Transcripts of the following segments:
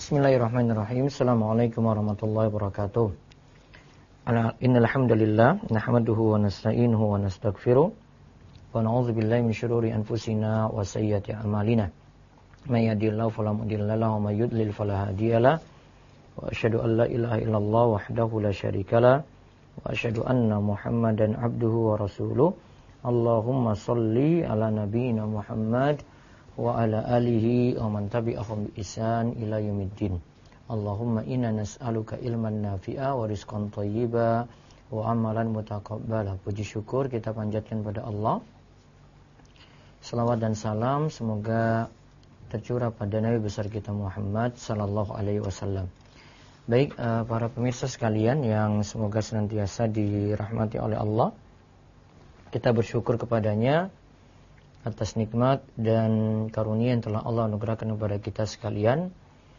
Bismillahirrahmanirrahim. Assalamualaikum warahmatullahi wabarakatuh. Innal hamdalillah nahmaduhu wa nasta'inuhu wa nastaghfiruh wa na'udzu billahi min syururi anfusina wa sayyiati a'malina. May yahdihillahu fala mudilla lahu wa may yudlil fala hadiyalah. Wa asyhadu an la ilaha illallah wahdahu la syarikalah wa asyhadu anna Muhammadan abduhu wa rasuluh. Allahumma shalli ala nabiyyina Muhammad wa ala alihi wa man tabi'ahum bi ihsan ila yaumiddin. Allahumma inna nas'aluka ilman nafi'a wa rizqan thayyiba wa amalan mutaqabbala. Puji syukur kita panjatkan pada Allah. Selawat dan salam semoga tercurah pada Nabi besar kita Muhammad sallallahu alaihi wasallam. Baik, para pemirsa sekalian yang semoga senantiasa dirahmati oleh Allah. Kita bersyukur kepadanya atas nikmat dan karunia yang telah Allah anugerahkan kepada kita sekalian.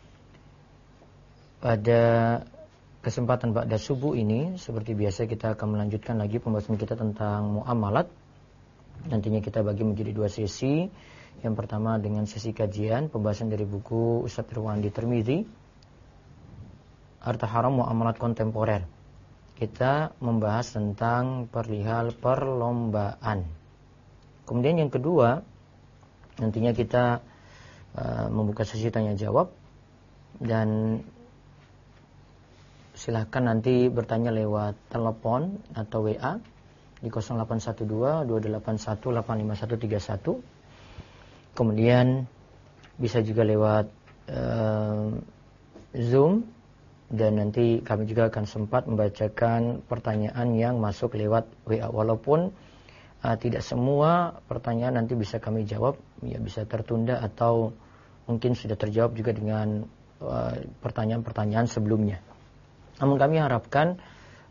Pada kesempatan ba'da subuh ini, seperti biasa kita akan melanjutkan lagi pembahasan kita tentang muamalat. Nantinya kita bagi menjadi dua sesi. Yang pertama dengan sesi kajian, pembahasan dari buku Ustadz Irwandi Tirmizi, Harta Haram Muamalat Kontemporer. Kita membahas tentang perihal perlombaan. Kemudian yang kedua, nantinya kita membuka sesi tanya jawab, dan silahkan nanti bertanya lewat telepon atau WA di 0812-281-85131. Kemudian bisa juga lewat Zoom, dan nanti kami juga akan sempat membacakan pertanyaan yang masuk lewat WA. Walaupun tidak semua pertanyaan nanti bisa kami jawab, ya bisa tertunda atau mungkin sudah terjawab juga dengan pertanyaan-pertanyaan sebelumnya. Namun kami harapkan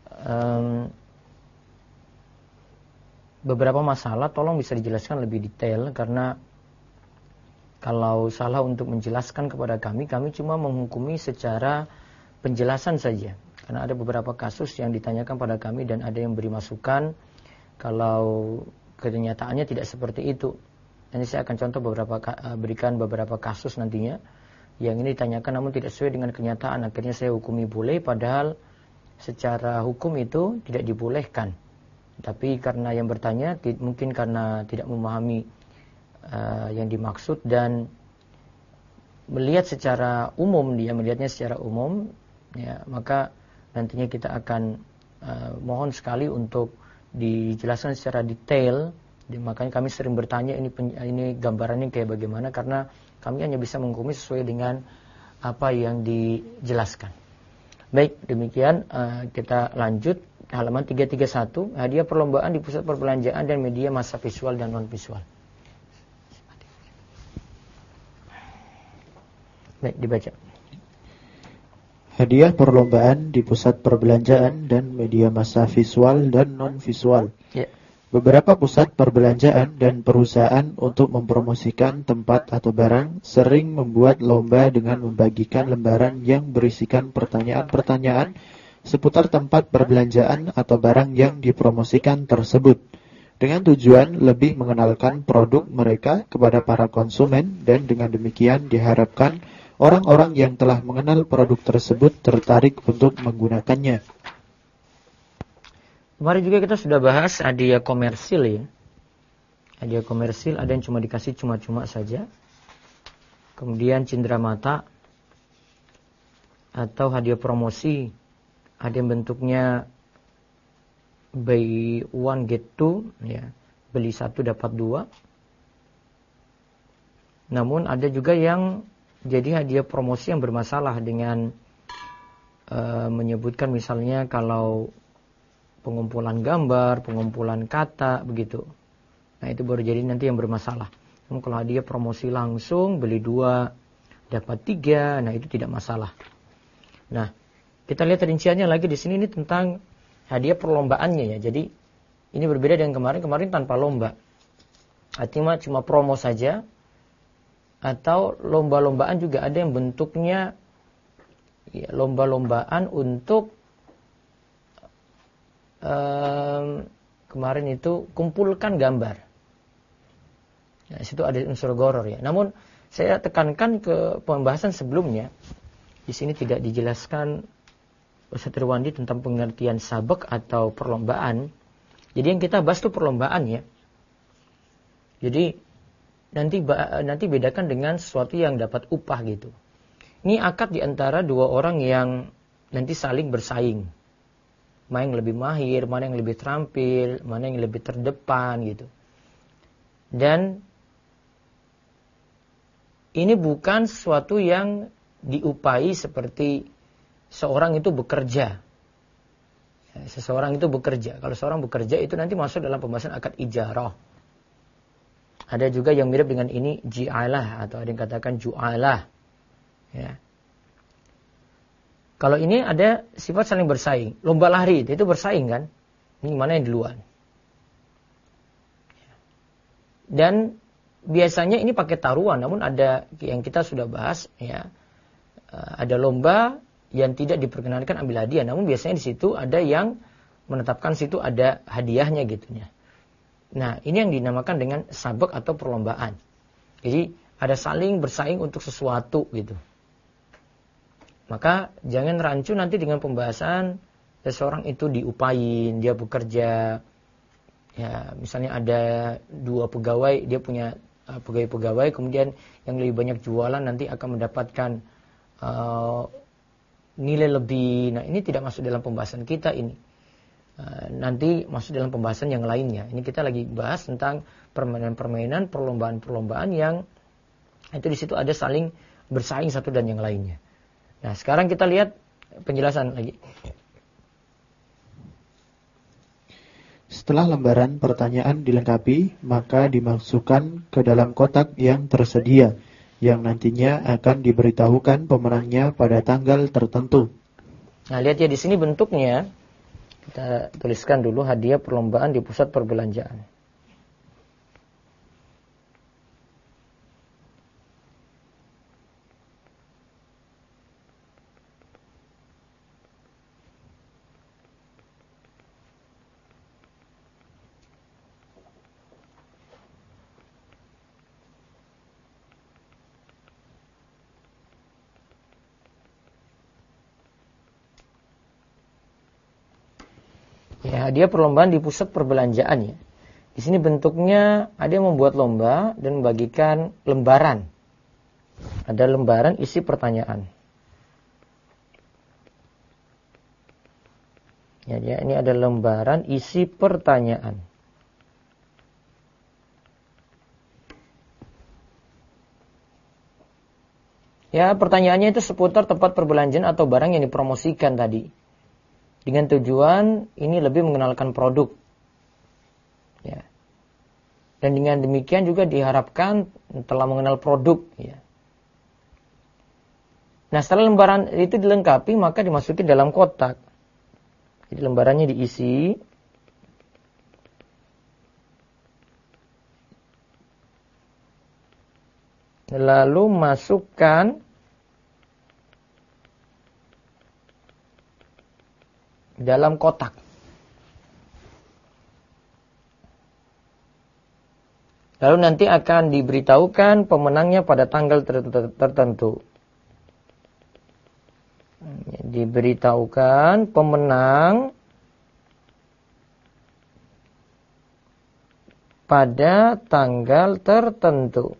beberapa masalah tolong bisa dijelaskan lebih detail, karena kalau salah untuk menjelaskan kepada kami cuma menghukumi secara penjelasan saja. Karena ada beberapa kasus yang ditanyakan pada kami dan ada yang beri masukan kalau kenyataannya tidak seperti itu. Nanti saya akan contoh berikan beberapa kasus nantinya yang ini ditanyakan namun tidak sesuai dengan kenyataan. Akhirnya saya hukumi boleh, padahal secara hukum itu tidak dibolehkan. Tapi karena yang bertanya mungkin karena tidak memahami yang dimaksud dan melihat secara umum, dia melihatnya secara umum, ya, maka nantinya kita akan mohon sekali untuk dijelaskan secara detail. Makanya kami sering bertanya ini gambarannya kayak bagaimana, karena kami hanya bisa menghukumi sesuai dengan apa yang dijelaskan. Baik, demikian kita lanjut halaman 331, hadiah perlombaan di pusat perbelanjaan dan media massa visual dan non visual. Baik, dibaca. Hadiah perlombaan di pusat perbelanjaan dan media massa visual dan non-visual. Ya. Beberapa pusat perbelanjaan dan perusahaan untuk mempromosikan tempat atau barang sering membuat lomba dengan membagikan lembaran yang berisikan pertanyaan-pertanyaan seputar tempat perbelanjaan atau barang yang dipromosikan tersebut, dengan tujuan lebih mengenalkan produk mereka kepada para konsumen, dan dengan demikian diharapkan orang-orang yang telah mengenal produk tersebut tertarik untuk menggunakannya. Kemarin juga kita sudah bahas hadiah komersil, ya. Hadiah komersil ada yang cuma dikasih cuma-cuma saja. Kemudian cindera mata atau hadiah promosi. Ada yang bentuknya buy one get two, ya. Beli satu dapat dua. Namun ada juga yang jadi hadiah promosi yang bermasalah dengan menyebutkan misalnya kalau pengumpulan gambar, pengumpulan kata, begitu. Nah, itu baru jadi nanti yang bermasalah. Namun kalau hadiah promosi langsung, beli 2 dapat 3, nah itu tidak masalah. Nah, kita lihat rinciannya lagi di sini, ini tentang hadiah perlombaannya, ya. Jadi ini berbeda dengan kemarin tanpa lomba. Artinya cuma promo saja. Atau lomba-lombaan juga ada yang bentuknya ya, lomba-lombaan untuk kemarin itu kumpulkan gambar. Nah, situ ada unsur gharar, ya. Namun saya tekankan ke pembahasan sebelumnya, di sini tidak dijelaskan Ustaz Irwandi tentang pengertian sabak atau perlombaan. Jadi yang kita bahas itu perlombaan ya. Jadi nanti bedakan dengan sesuatu yang dapat upah gitu. Ini akad di antara dua orang yang nanti saling bersaing. Mana yang lebih mahir, mana yang lebih terampil, mana yang lebih terdepan gitu. Dan ini bukan sesuatu yang diupai seperti seorang itu bekerja. Seseorang itu bekerja. Kalau seorang bekerja itu nanti masuk dalam pembahasan akad ijarah. Ada juga yang mirip dengan ini ji'alah atau ada yang katakan ju'alah. Ya. Kalau ini ada sifat saling bersaing. Lomba lari itu bersaing kan. Ini mana yang duluan. Dan biasanya ini pakai taruhan. Namun ada yang kita sudah bahas ya. Ada lomba yang tidak diperkenankan ambil hadiah. Namun biasanya di situ ada yang menetapkan situ ada hadiahnya gitunya. Nah ini yang dinamakan dengan sabak atau perlombaan. Jadi ada saling bersaing untuk sesuatu gitu. Maka jangan rancu nanti dengan pembahasan seseorang itu diupain, dia bekerja. Ya, misalnya ada dua pegawai, dia punya pegawai-pegawai, kemudian yang lebih banyak jualan nanti akan mendapatkan nilai lebih. Nah, ini tidak masuk dalam pembahasan kita ini. Nanti masuk dalam pembahasan yang lainnya. Ini kita lagi bahas tentang permainan-permainan, perlombaan-perlombaan yang itu di situ ada saling bersaing satu dan yang lainnya. Nah, sekarang kita lihat penjelasan lagi. Setelah lembaran pertanyaan dilengkapi, maka dimasukkan ke dalam kotak yang tersedia, yang nantinya akan diberitahukan pemenangnya pada tanggal tertentu. Nah, lihat ya di sini bentuknya. Kita tuliskan dulu hadiah perlombaan di pusat perbelanjaan. Ya, hadiah perlombaan di pusat perbelanjaan ya. Di sini bentuknya ada yang membuat lomba dan membagikan lembaran. Ada lembaran isi pertanyaan. Ya, ini ada lembaran isi pertanyaan. Ya, pertanyaannya itu seputar tempat perbelanjaan atau barang yang dipromosikan tadi. Dengan tujuan ini lebih mengenalkan produk. Ya. Dan dengan demikian juga diharapkan telah mengenal produk. Ya. Nah, setelah lembaran itu dilengkapi, maka dimasuki dalam kotak. Jadi lembarannya diisi. Lalu masukkan dalam kotak. Lalu nanti akan diberitahukan pemenangnya pada tanggal tertentu. Diberitahukan pemenang pada tanggal tertentu.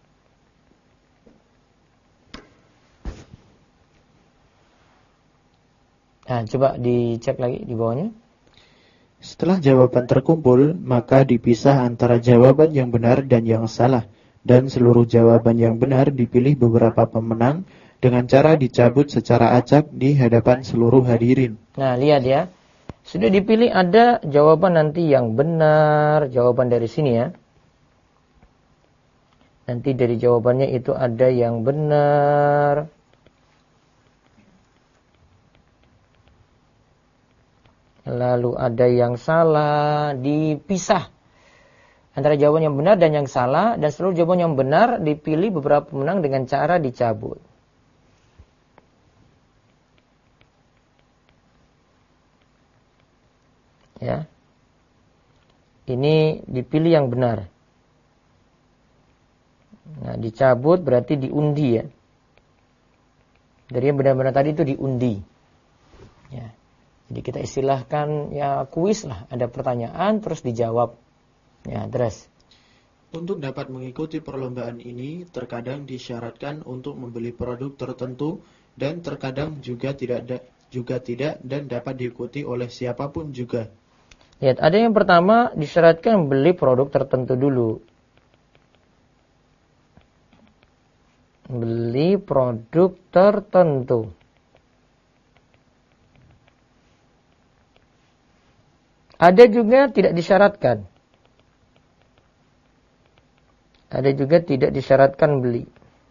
Nah, coba dicek lagi di bawahnya. Setelah jawaban terkumpul, maka dipisah antara jawaban yang benar dan yang salah. Dan seluruh jawaban yang benar dipilih beberapa pemenang dengan cara dicabut secara acak di hadapan seluruh hadirin. Nah, lihat ya. Sudah dipilih ada jawaban nanti yang benar, jawaban dari sini ya. Nanti dari jawabannya itu ada yang benar. Lalu ada yang salah, dipisah antara jawaban yang benar dan yang salah, dan seluruh jawaban yang benar dipilih beberapa pemenang dengan cara dicabut. Ya. Ini dipilih yang benar. Nah, dicabut berarti diundi ya. Jadi benar-benar tadi itu diundi. Ya. Jadi kita istilahkan ya kuis lah, ada pertanyaan terus dijawab. Ya, terus. Untuk dapat mengikuti perlombaan ini, terkadang disyaratkan untuk membeli produk tertentu dan terkadang juga tidak dan dapat diikuti oleh siapapun juga. Lihat, ada yang pertama disyaratkan beli produk tertentu dulu. Beli produk tertentu. Ada juga tidak disyaratkan. Ada juga tidak disyaratkan beli.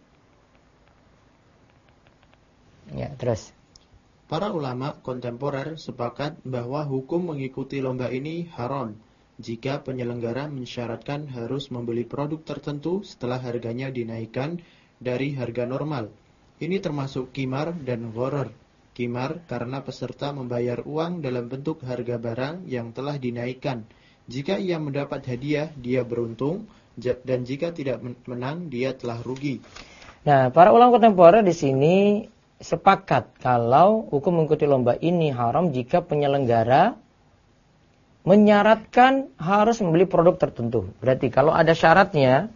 Ya, terus. Para ulama kontemporer sepakat bahwa hukum mengikuti lomba ini haram jika penyelenggara mensyaratkan harus membeli produk tertentu setelah harganya dinaikkan dari harga normal. Ini termasuk qimar dan gharar. Qimar karena peserta membayar uang dalam bentuk harga barang yang telah dinaikkan. Jika ia mendapat hadiah, dia beruntung, dan jika tidak menang, dia telah rugi. Nah, para ulama kontemporer di sini sepakat kalau hukum mengikuti lomba ini haram jika penyelenggara menyaratkan harus membeli produk tertentu. Berarti kalau ada syaratnya,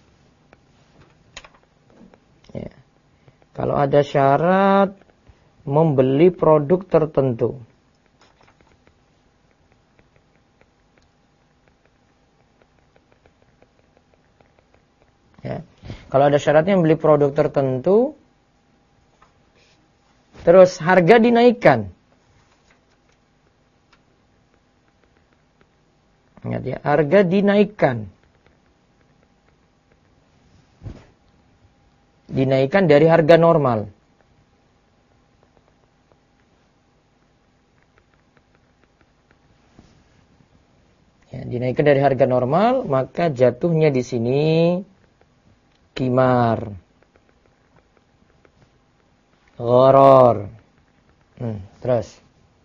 ya, kalau ada syarat membeli produk tertentu, ya, kalau ada syaratnya membeli produk tertentu, terus harga dinaikkan. Ingat ya, harga dinaikkan. Dinaikkan dari harga normal. Ya, dinaikkan dari harga normal, maka jatuhnya di sini qimar. Gharar. Terus.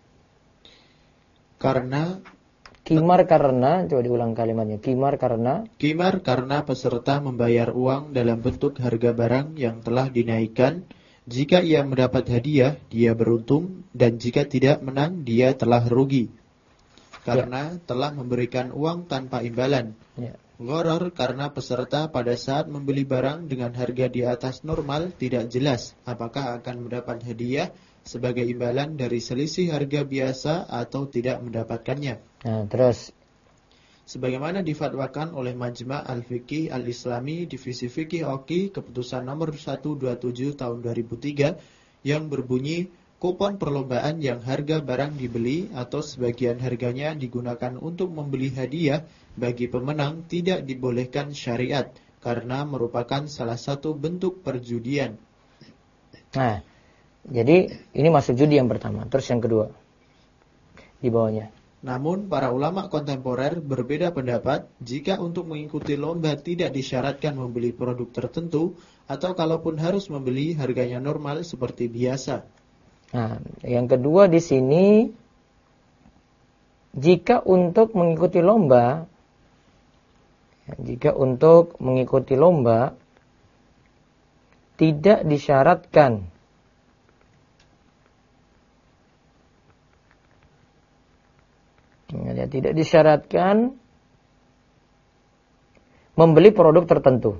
Karena Qimar karena, coba diulang kalimatnya. Qimar karena peserta membayar uang dalam bentuk harga barang yang telah dinaikkan. Jika ia mendapat hadiah, dia beruntung, dan jika tidak menang, dia telah rugi. Karena telah memberikan uang tanpa imbalan. Ya. Gharar karena peserta pada saat membeli barang dengan harga di atas normal tidak jelas apakah akan mendapat hadiah sebagai imbalan dari selisih harga biasa atau tidak mendapatkannya. Nah, terus. Sebagaimana difatwakan oleh Majma' Al-Fiqih Al-Islami Divisi Fiqih Oki keputusan nomor 127 tahun 2003 yang berbunyi kupon perlombaan yang harga barang dibeli atau sebagian harganya digunakan untuk membeli hadiah bagi pemenang tidak dibolehkan syariat karena merupakan salah satu bentuk perjudian. Nah, jadi ini masuk judi yang pertama. Terus yang kedua di bawahnya. Namun para ulama kontemporer berbeda pendapat jika untuk mengikuti lomba tidak disyaratkan membeli produk tertentu atau kalaupun harus membeli harganya normal seperti biasa. Nah, yang kedua di sini, jika untuk mengikuti lomba tidak disyaratkan membeli produk tertentu.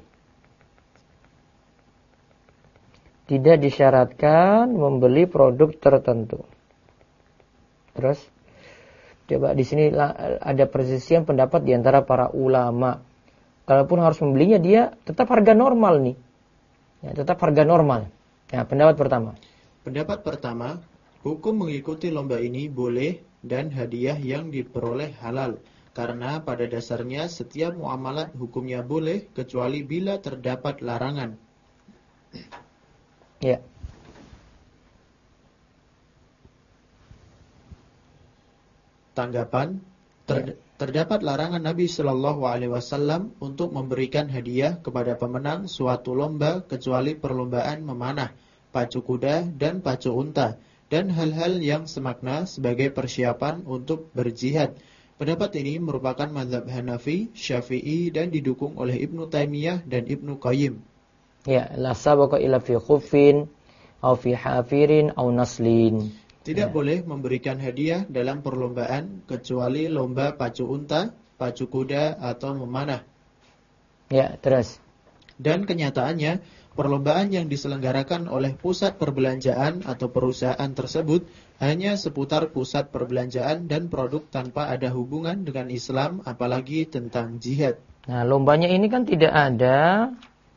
Tidak disyaratkan membeli produk tertentu. Terus, coba di sini ada persisian pendapat di antara para ulama. Kalaupun harus membelinya, dia tetap harga normal nih. Ya, tetap harga normal. Ya, pendapat pertama. Pendapat pertama, hukum mengikuti lomba ini boleh dan hadiah yang diperoleh halal. Karena pada dasarnya setiap muamalat hukumnya boleh kecuali bila terdapat larangan. Ya. Tanggapan, terdapat larangan Nabi Shallallahu Alaihi Wasallam untuk memberikan hadiah kepada pemenang suatu lomba kecuali perlombaan memanah, pacu kuda dan pacu unta, dan hal-hal yang semakna sebagai persiapan untuk berjihad. Pendapat ini merupakan mazhab Hanafi, Syafi'i dan didukung oleh Ibnu Taimiyah dan Ibnu Qayyim. Ya, la sabaqa illa fi khuffin aw fi hafirin aw naslin. Tidak boleh memberikan hadiah dalam perlombaan kecuali lomba pacu unta, pacu kuda, atau memanah. Ya, terus. Dan kenyataannya, perlombaan yang diselenggarakan oleh pusat perbelanjaan atau perusahaan tersebut hanya seputar pusat perbelanjaan dan produk tanpa ada hubungan dengan Islam, apalagi tentang jihad. Nah, lombanya ini kan tidak ada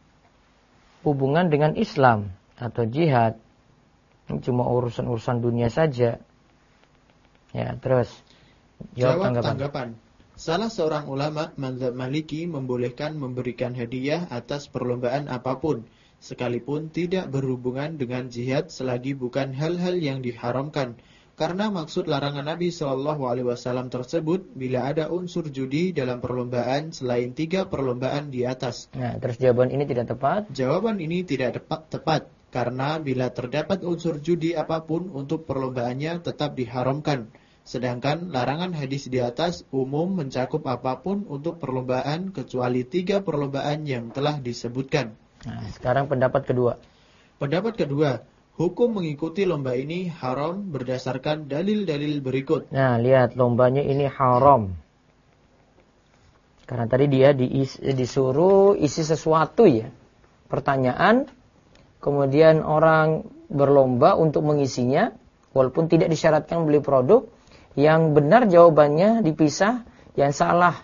hubungan dengan Islam atau jihad. Ini cuma urusan-urusan dunia saja. Ya, terus. Jawab tanggapan. Salah seorang ulama mazhab Maliki membolehkan memberikan hadiah atas perlombaan apapun, sekalipun tidak berhubungan dengan jihad selagi bukan hal-hal yang diharamkan. Karena maksud larangan Nabi SAW tersebut bila ada unsur judi dalam perlombaan selain 3 perlombaan di atas. Nah, terus jawaban ini tidak tepat? Jawaban ini tidak tepat. Karena bila terdapat unsur judi apapun untuk perlombaannya tetap diharamkan. Sedangkan larangan hadis di atas umum mencakup apapun untuk perlombaan kecuali 3 perlombaan yang telah disebutkan. Nah, sekarang pendapat kedua. Pendapat kedua, hukum mengikuti lomba ini haram berdasarkan dalil-dalil berikut. Nah, lihat lombanya ini haram. Karena tadi dia disuruh isi sesuatu ya. Pertanyaan. Kemudian orang berlomba untuk mengisinya, walaupun tidak disyaratkan beli produk. Yang benar jawabannya dipisah, yang salah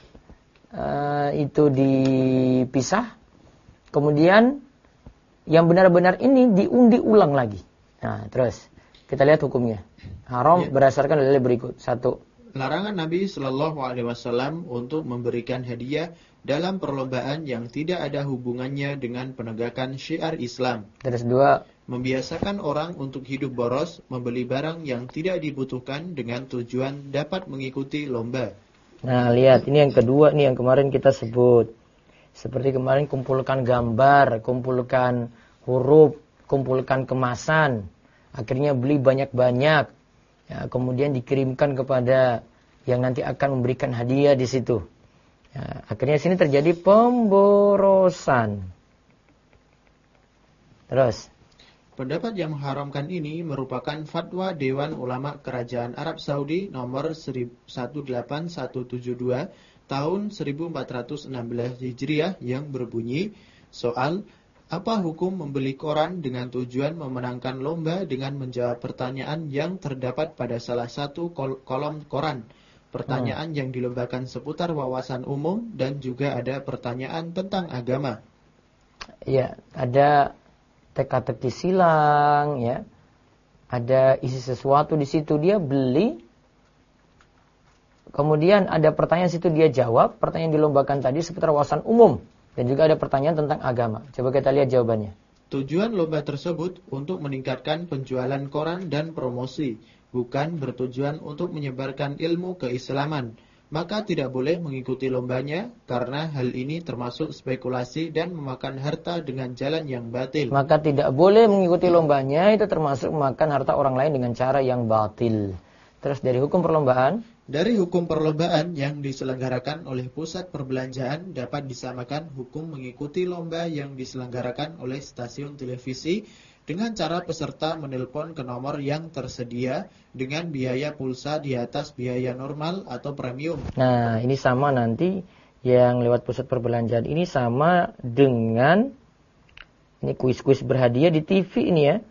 itu dipisah. Kemudian yang benar-benar ini diundi ulang lagi. Nah, terus kita lihat hukumnya. Haram berdasarkan dalil berikut. 1. Larangan Nabi SAW untuk memberikan hadiah dalam perlombaan yang tidak ada hubungannya dengan penegakan syiar Islam. Terus 2. Membiasakan orang untuk hidup boros, membeli barang yang tidak dibutuhkan dengan tujuan dapat mengikuti lomba. Nah, lihat, ini yang kedua, ini yang kemarin kita sebut. Seperti kemarin kumpulkan gambar, kumpulkan huruf, kumpulkan kemasan. Akhirnya beli banyak-banyak. Ya, kemudian dikirimkan kepada yang nanti akan memberikan hadiah di situ. Ya, akhirnya sini terjadi pemborosan. Terus. Pendapat yang mengharamkan ini merupakan fatwa Dewan Ulama Kerajaan Arab Saudi nomor 18172 tahun 1416 Hijriah yang berbunyi soal apa hukum membeli koran dengan tujuan memenangkan lomba dengan menjawab pertanyaan yang terdapat pada salah satu kolom koran. Pertanyaan yang dilombakan seputar wawasan umum dan juga ada pertanyaan tentang agama. Ya, ada teka-teki silang, ya. Ada isi sesuatu di situ, dia beli. Kemudian ada pertanyaan situ dia jawab, pertanyaan dilombakan tadi seputar wawasan umum dan juga ada pertanyaan tentang agama. Coba kita lihat jawabannya. Tujuan lomba tersebut untuk meningkatkan penjualan koran dan promosi, bukan bertujuan untuk menyebarkan ilmu keislaman. Maka tidak boleh mengikuti lombanya karena hal ini termasuk spekulasi dan memakan harta dengan jalan yang batil. Maka tidak boleh mengikuti lombanya, itu termasuk memakan harta orang lain dengan cara yang batil. Terus dari hukum perlombaan? Dari hukum perlombaan yang diselenggarakan oleh pusat perbelanjaan dapat disamakan hukum mengikuti lomba yang diselenggarakan oleh stasiun televisi dengan cara peserta menelpon ke nomor yang tersedia dengan biaya pulsa di atas biaya normal atau premium. Nah, ini sama nanti yang lewat pusat perbelanjaan ini sama dengan ini kuis-kuis berhadiah di TV ini ya.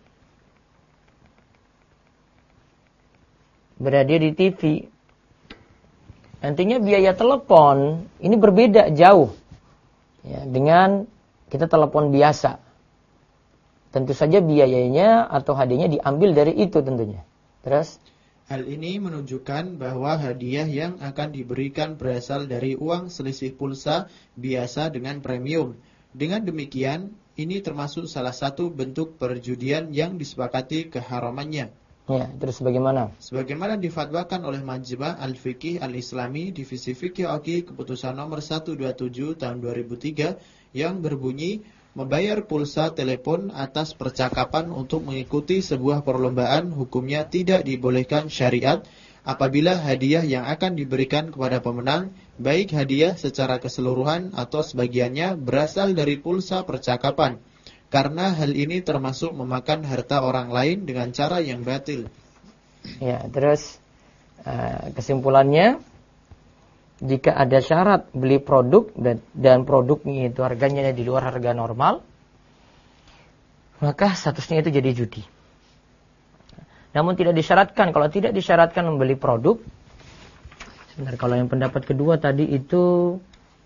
Berhadiah di TV. Nantinya biaya telepon ini berbeda jauh ya, dengan kita telepon biasa. Tentu saja biayanya atau hadiahnya diambil dari itu tentunya. Terus? Hal ini menunjukkan bahwa hadiah yang akan diberikan berasal dari uang selisih pulsa biasa dengan premium. Dengan demikian, ini termasuk salah satu bentuk perjudian yang disepakati keharamannya. Ya, terus bagaimana? Sebagaimana difatwakan oleh Majma' Al-Fiqih Al-Islami Divisi Fikih Oki Keputusan nomor 127 tahun 2003 yang berbunyi membayar pulsa telepon atas percakapan untuk mengikuti sebuah perlombaan hukumnya tidak dibolehkan syariat apabila hadiah yang akan diberikan kepada pemenang, baik hadiah secara keseluruhan atau sebagiannya berasal dari pulsa percakapan. karena hal ini termasuk memakan harta orang lain dengan cara yang batil. Ya, terus kesimpulannya, jika ada syarat beli produk dan produknya itu harganya di luar harga normal, maka statusnya itu jadi judi. Namun tidak disyaratkan, kalau tidak disyaratkan membeli produk, sebentar, kalau yang pendapat kedua tadi itu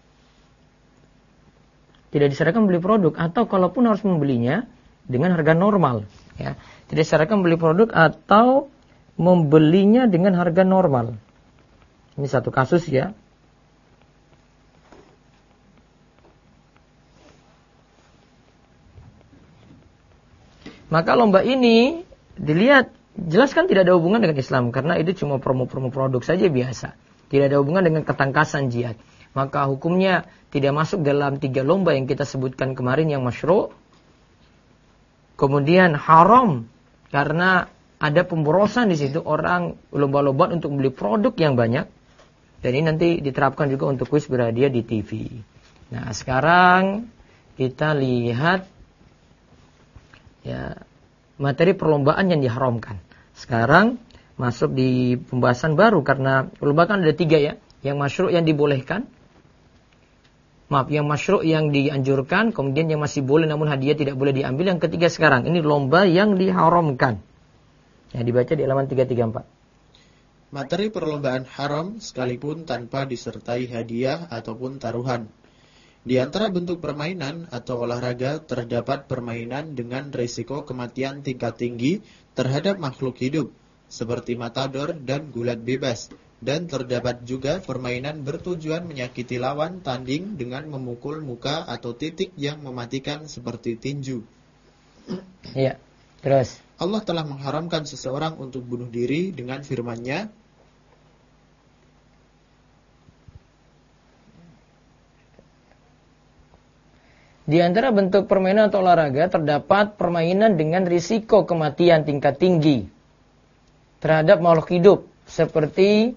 tidak disyaratkan membeli produk, atau kalaupun harus membelinya dengan harga normal, ya. Tidak disyaratkan membeli produk atau membelinya dengan harga normal. Ini satu kasus, ya. Maka lomba ini dilihat jelas kan tidak ada hubungan dengan Islam, karena itu cuma promo-promo produk saja biasa. Tidak ada hubungan dengan ketangkasan jihad. Maka hukumnya tidak masuk dalam 3 lomba yang kita sebutkan kemarin yang masyru'. Kemudian haram karena ada pemborosan di situ, orang lomba-lomba untuk beli produk yang banyak. Dan ini nanti diterapkan juga untuk kuis berhadiah di TV. Nah, sekarang kita lihat ya materi perlombaan yang diharamkan. Sekarang masuk di pembahasan baru, karena lomba kan ada 3 ya. Yang masyru' yang dibolehkan, yang masyru' yang dianjurkan, kemudian yang masih boleh namun hadiah tidak boleh diambil. Yang ketiga sekarang, ini lomba yang diharamkan. Ya, dibaca di halaman 334. Materi perlombaan haram sekalipun tanpa disertai hadiah ataupun taruhan. Di antara bentuk permainan atau olahraga terdapat permainan dengan risiko kematian tingkat tinggi terhadap makhluk hidup, seperti matador dan gulat bebas. Dan terdapat juga permainan bertujuan menyakiti lawan tanding dengan memukul muka atau titik yang mematikan seperti tinju. Iya, terus. Allah telah mengharamkan seseorang untuk bunuh diri dengan firman-Nya, di antara bentuk permainan atau olahraga terdapat permainan dengan risiko kematian tingkat tinggi terhadap makhluk hidup, seperti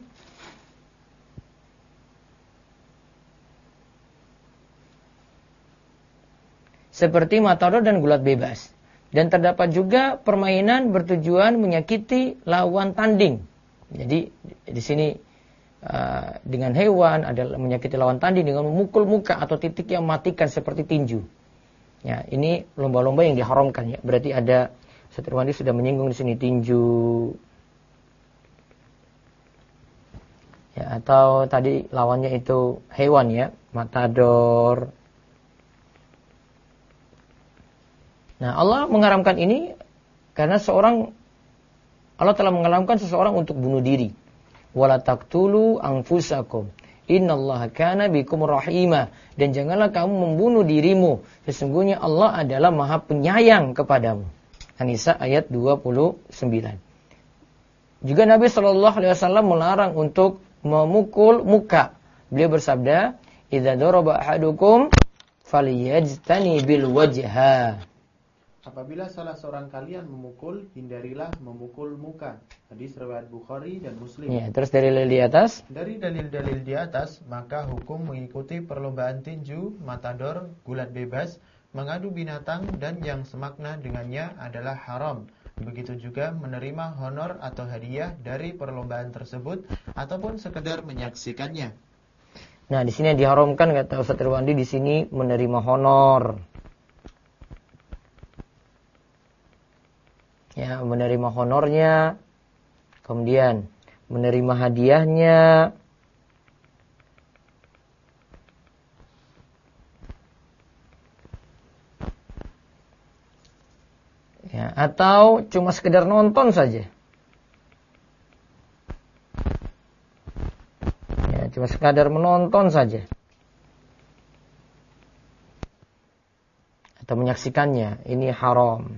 matador dan gulat bebas. Dan terdapat juga permainan bertujuan menyakiti lawan tanding. Jadi di sini dengan hewan adalah menyakiti lawan tanding dengan memukul muka atau titik yang mematikan seperti tinju. Ya, ini lomba-lomba yang diharamkan ya. Berarti ada Ustaz Irwandi sudah menyinggung di sini tinju. Ya, atau tadi lawannya itu hewan ya, matador. Nah, Allah mengharamkan ini karena Allah telah mengharamkan seseorang untuk bunuh diri. Wala taqtulu anfusakum. Innallaha kana bikum rahima. Dan janganlah kamu membunuh dirimu. Sesungguhnya Allah adalah Maha Penyayang kepadamu. An-Nisa ayat 29. Juga Nabi SAW melarang untuk memukul muka. Beliau bersabda, "Idza daraba ahadukum falyajtani bil wajha." Apabila salah seorang kalian memukul, hindarilah memukul muka. Hadis riwayat Bukhari dan Muslim. Ya, terus dari di atas. Dari dalil-dalil di atas, maka hukum mengikuti perlombaan tinju, matador, gulat bebas, mengadu binatang, dan yang semakna dengannya adalah haram. Begitu juga menerima honor atau hadiah dari perlombaan tersebut, ataupun sekedar menyaksikannya. Nah, di sini diharamkan kata Ustaz Irwandi di sini menerima honor. Ya, menerima honornya, kemudian menerima hadiahnya, ya, atau cuma sekedar nonton saja. Ya, cuma sekadar menonton saja. Atau menyaksikannya, ini haram.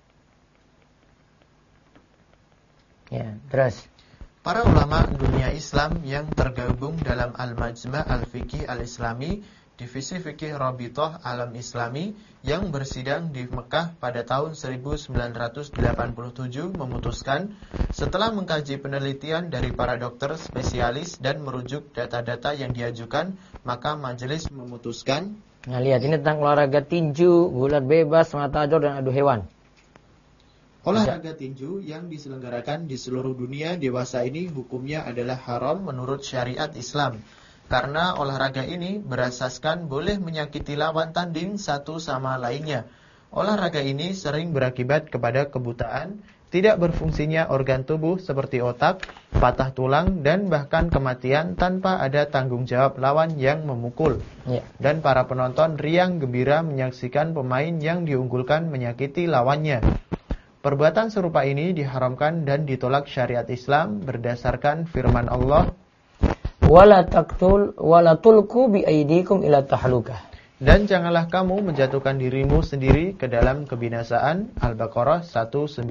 Ya, terus. Para ulama dunia Islam yang tergabung dalam Al-Majma' Al-Fiqih Al-Islami, Divisi Fikih Rabithah Alam Islami yang bersidang di Mekah pada tahun 1987 memutuskan, setelah mengkaji penelitian dari para dokter spesialis dan merujuk data-data yang diajukan, maka majelis memutuskan Nah, lihat ini tentang olahraga tinju, gulat bebas, matador, dan adu hewan. Olahraga tinju yang diselenggarakan di seluruh dunia dewasa ini hukumnya adalah haram menurut syariat Islam. Karena olahraga ini berasaskan boleh menyakiti lawan tanding satu sama lainnya. Olahraga ini sering berakibat kepada kebutaan, tidak berfungsinya organ tubuh seperti otak, patah tulang, dan bahkan kematian tanpa ada tanggung jawab lawan yang memukul. Dan para penonton riang gembira menyaksikan pemain yang diunggulkan menyakiti lawannya. Perbuatan serupa ini diharamkan dan ditolak syariat Islam berdasarkan firman Allah, wala tulqu bi aydikum ila tahlukah. Dan janganlah kamu menjatuhkan dirimu sendiri ke dalam kebinasaan. Al-Baqarah 195.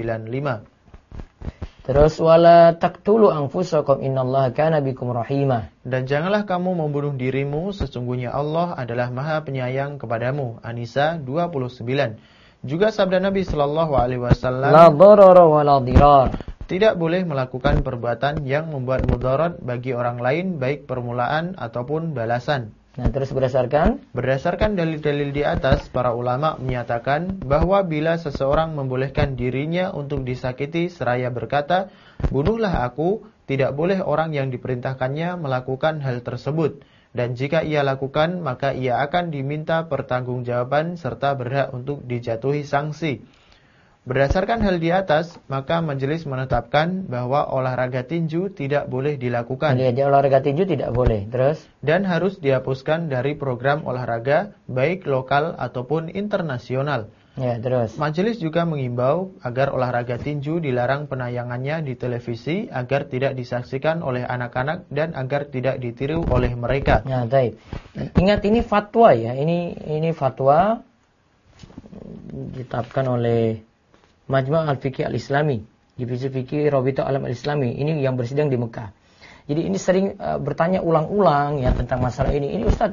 Terus wala taqtulu anfusakum innallaha kana bikum rahimah. Dan janganlah kamu membunuh dirimu, sesungguhnya Allah adalah Maha Penyayang kepadamu. An-Nisa 29. Juga sabda Nabi sallallahu alaihi wasallam, la darara wala dirar. Tidak boleh melakukan perbuatan yang membuat mudarat bagi orang lain, baik permulaan ataupun balasan. Nah, terus berdasarkan dalil-dalil di atas, para ulama menyatakan bahwa bila seseorang membolehkan dirinya untuk disakiti seraya berkata, bunuhlah aku, tidak boleh orang yang diperintahkannya melakukan hal tersebut. Dan jika ia lakukan, maka ia akan diminta pertanggungjawaban serta berhak untuk dijatuhi sanksi. Berdasarkan hal di atas, maka majelis menetapkan bahwa olahraga tinju tidak boleh dilakukan. Jadi olahraga tinju tidak boleh. Terus? Dan harus dihapuskan dari program olahraga, baik lokal ataupun internasional. Ya, terus. Majelis juga mengimbau agar olahraga tinju dilarang penayangannya di televisi agar tidak disaksikan oleh anak-anak dan agar tidak ditiru oleh mereka. Ya, baik. Ingat ini fatwa ya. Ini fatwa ditetapkan oleh Majma' Al-Fiqih Al-Islami, Divisi Fikih Rabithah Alam Al-Islami, ini yang bersidang di Mekah. Jadi ini sering bertanya ulang-ulang ya tentang masalah ini. Ini Ustaz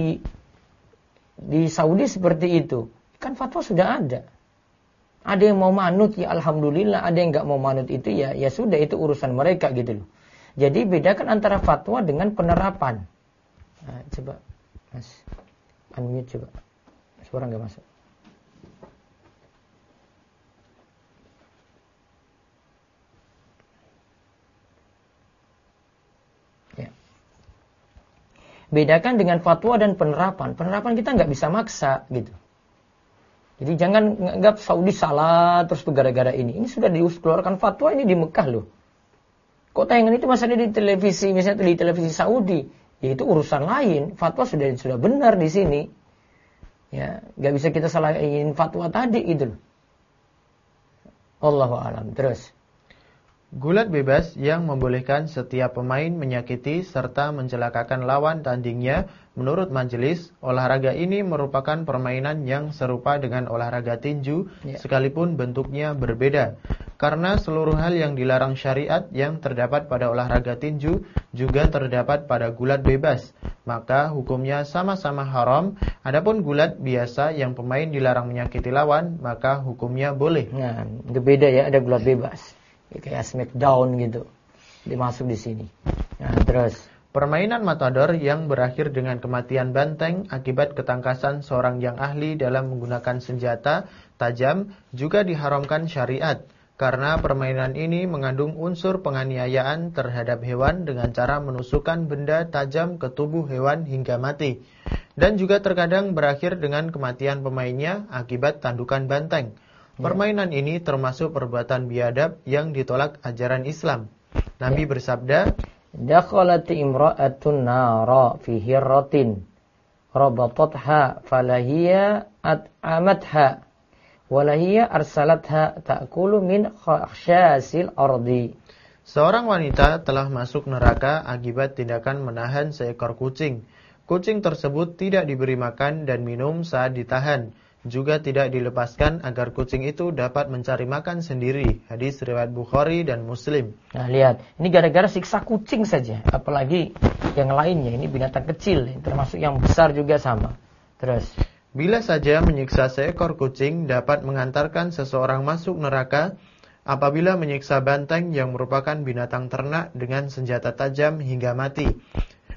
di Saudi seperti itu. Kan fatwa sudah ada. Ada yang mau manut ya alhamdulillah, ada yang enggak mau manut itu ya sudah, itu urusan mereka gitu loh. Jadi bedakan antara fatwa dengan penerapan. Nah, coba Mas unmute coba. Suara enggak masuk. Bedakan dengan fatwa dan penerapan. Penerapan kita nggak bisa maksa gitu. Jadi jangan nganggap Saudi salah terus tuh gara-gara ini. Ini sudah dikeluarkan fatwa ini di Mekah loh. Kok tayangan itu masih ada di televisi, misalnya di televisi Saudi, ya itu urusan lain. Fatwa sudah benar di sini. Ya, nggak bisa kita salahin fatwa tadi gitu loh. Allahu a'lam. Terus. Gulat bebas yang membolehkan setiap pemain menyakiti serta mencelakakan lawan tandingnya. Menurut majelis, olahraga ini merupakan permainan yang serupa dengan olahraga tinju, sekalipun bentuknya berbeda. Karena seluruh hal yang dilarang syariat yang terdapat pada olahraga tinju juga terdapat pada gulat bebas, maka hukumnya sama-sama haram. Adapun gulat biasa yang pemain dilarang menyakiti lawan, maka hukumnya boleh. Nah, itu beda ya, ada gulat bebas. Kayak Smackdown gitu, dimasuk di sini. Nah, terus permainan matador yang berakhir dengan kematian banteng akibat ketangkasan seorang yang ahli dalam menggunakan senjata tajam juga diharamkan syariat, karena permainan ini mengandung unsur penganiayaan terhadap hewan dengan cara menusukkan benda tajam ke tubuh hewan hingga mati, dan juga terkadang berakhir dengan kematian pemainnya akibat tandukan banteng. Permainan ini termasuk perbuatan biadab yang ditolak ajaran Islam. Nabi bersabda, dakhalat imra'atun nara fi hirratin rabatatha falahiya at'amatha walahiya arsalatha ta'kulu min khashasil ardi. Seorang wanita telah masuk neraka akibat tindakan menahan seekor kucing. Kucing tersebut tidak diberi makan dan minum saat ditahan, juga tidak dilepaskan agar kucing itu dapat mencari makan sendiri. Hadis riwayat Bukhari dan Muslim. Nah, lihat, ini gara-gara siksa kucing saja, apalagi yang lainnya. Ini binatang kecil, termasuk yang besar juga sama. Terus, bila saja menyiksa seekor kucing dapat mengantarkan seseorang masuk neraka, apabila menyiksa banteng yang merupakan binatang ternak dengan senjata tajam hingga mati.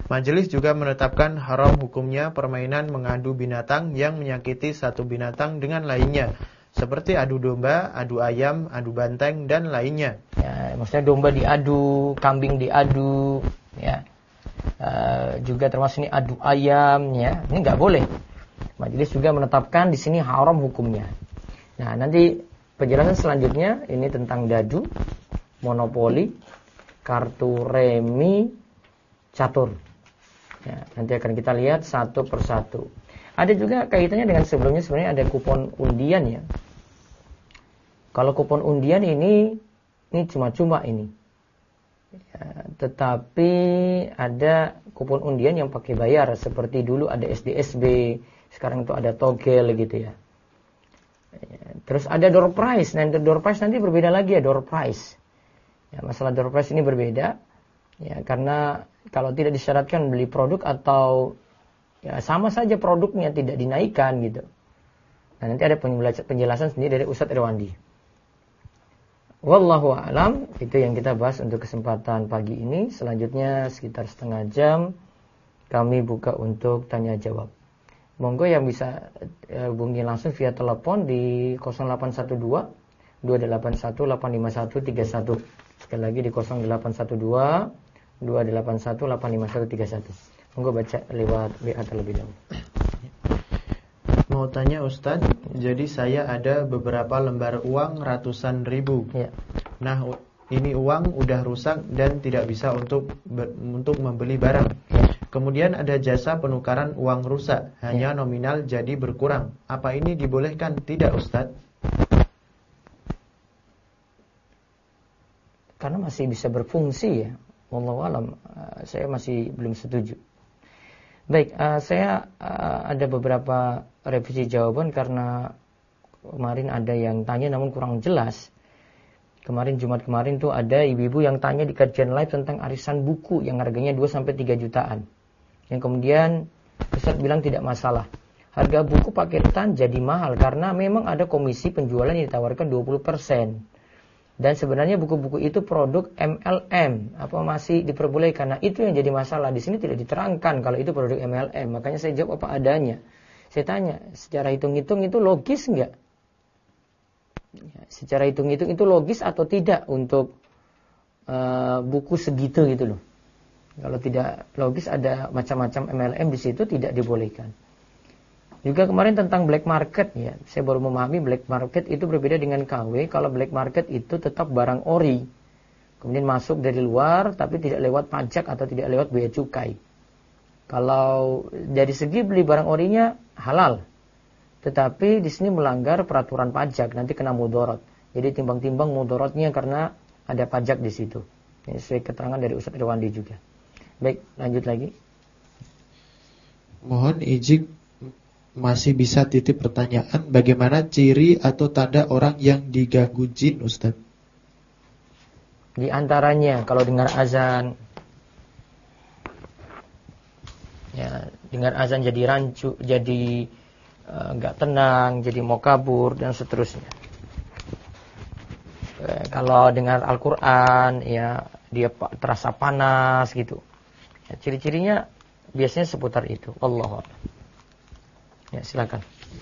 Majelis juga menetapkan haram hukumnya permainan mengadu binatang yang menyakiti satu binatang dengan lainnya, seperti adu domba, adu ayam, adu banteng, dan lainnya. Ya, maksudnya domba diadu, kambing diadu, ya. Juga termasuk ini adu ayam, ya. Ini nggak boleh. Majelis juga menetapkan di sini haram hukumnya. Nah, nanti penjelasan selanjutnya ini tentang dadu, monopoli, kartu remi, catur. Ya, nanti akan kita lihat satu persatu. Ada juga kaitannya dengan sebelumnya, sebenarnya ada kupon undian ya. Kalau kupon undian ini cuma-cuma ini. Ya, tetapi ada kupon undian yang pakai bayar, seperti dulu ada SDSB, sekarang itu ada togel gitu ya. Terus ada door prize. Nah, door prize nanti berbeda lagi ya, door prize. Ya, masalah door prize ini berbeda. Ya, karena kalau tidak disyaratkan beli produk atau ya sama saja produknya tidak dinaikkan gitu. Nah, nanti ada penjelasan sendiri dari Ustadz Irwandi. Wallahu a'lam, itu yang kita bahas untuk kesempatan pagi ini. Selanjutnya sekitar setengah jam kami buka untuk tanya jawab. Monggo yang bisa hubungi langsung via telepon di 0812 281 85131. Sekali lagi di 0812 281 85131. Monggo baca lewat WA terlebih dahulu. Mau tanya Ustadz, jadi saya ada beberapa lembar uang ratusan ribu. Ya. Nah, ini uang udah rusak dan tidak bisa untuk membeli barang. Ya. Kemudian ada jasa penukaran uang rusak, hanya nominal jadi berkurang. Apa ini dibolehkan? Tidak Ustadz? Karena masih bisa berfungsi ya. Wallahu alam, saya masih belum setuju. Baik, saya ada beberapa revisi jawaban karena kemarin ada yang tanya namun kurang jelas. Kemarin Jumat kemarin tuh ada ibu-ibu yang tanya di kajian live tentang arisan buku yang harganya 2-3 jutaan. Yang kemudian Ustaz bilang tidak masalah. Harga buku paketan jadi mahal karena memang ada komisi penjualan yang ditawarkan 20%. Dan sebenarnya buku-buku itu produk MLM, apa masih diperbolehkan? Nah, itu yang jadi masalah. Di sini tidak diterangkan kalau itu produk MLM. Makanya saya jawab apa adanya. Saya tanya, secara hitung-hitung itu logis enggak? Ya, secara hitung-hitung itu logis atau tidak untuk buku segitu gitu loh. Kalau tidak logis, ada macam-macam MLM di situ, tidak dibolehkan. Juga kemarin tentang black market ya, saya baru memahami black market itu berbeda dengan KW. Kalau black market itu tetap barang ori, kemudian masuk dari luar tapi tidak lewat pajak atau tidak lewat bea cukai. Kalau dari segi beli barang orinya halal, tetapi di sini melanggar peraturan pajak, nanti kena mudorot. Jadi timbang-timbang mudorotnya karena ada pajak di situ. Ini sesuai keterangan dari Ustadz Irwandi juga. Baik, lanjut lagi. Mohon izin, masih bisa titip pertanyaan, bagaimana ciri atau tanda orang yang diganggu jin, Ustaz? Di antaranya kalau dengar azan, ya, dengar azan jadi rancu, jadi nggak tenang, jadi mau kabur dan seterusnya. Kalau dengar Al-Quran, ya dia terasa panas gitu. Ya, ciri-cirinya biasanya seputar itu. Allah. Ya, silakan.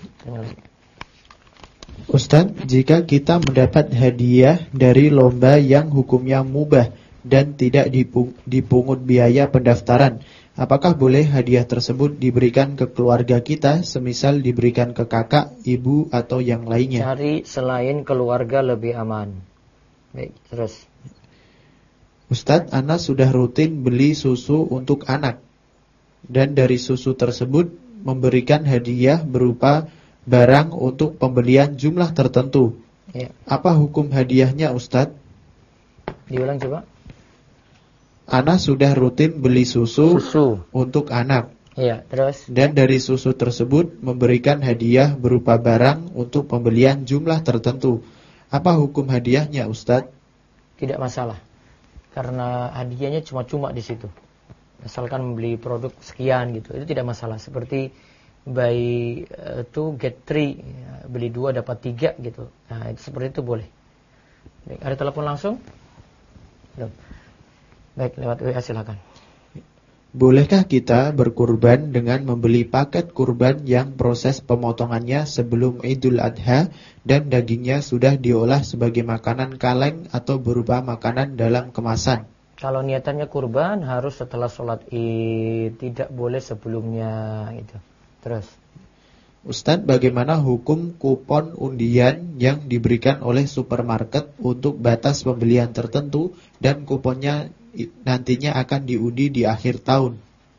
Ustaz, jika kita mendapat hadiah dari lomba yang hukumnya mubah dan tidak dipungut biaya pendaftaran, apakah boleh hadiah tersebut diberikan ke keluarga kita, semisal diberikan ke kakak, ibu, atau yang lainnya? Cari selain keluarga lebih aman. Baik, terus. Ustaz, Ana sudah rutin beli susu untuk anak, dan dari susu tersebut memberikan hadiah berupa barang untuk pembelian jumlah tertentu. Ya. Apa hukum hadiahnya, Ustadz? Diulang coba. Ana sudah rutin beli susu untuk anak. Iya, terus. Dan dari susu tersebut memberikan hadiah berupa barang untuk pembelian jumlah tertentu. Apa hukum hadiahnya, Ustadz? Tidak masalah. Karena hadiahnya cuma-cuma di situ. Asalkan membeli produk sekian gitu, itu tidak masalah. Seperti buy 2 get 3, ya, beli 2 dapat 3 gitu. Nah, itu seperti itu boleh. Baik, ada telepon langsung? Belum. Baik, lewat WA silakan. Bolehkah kita berkurban dengan membeli paket kurban yang proses pemotongannya sebelum Idul Adha dan dagingnya sudah diolah sebagai makanan kaleng atau berupa makanan dalam kemasan? Kalau niatannya kurban harus setelah sholat Id, tidak boleh sebelumnya itu. Terus, Ustadz, bagaimana hukum kupon undian yang diberikan oleh supermarket untuk batas pembelian tertentu dan kuponnya nantinya akan diundi di akhir tahun?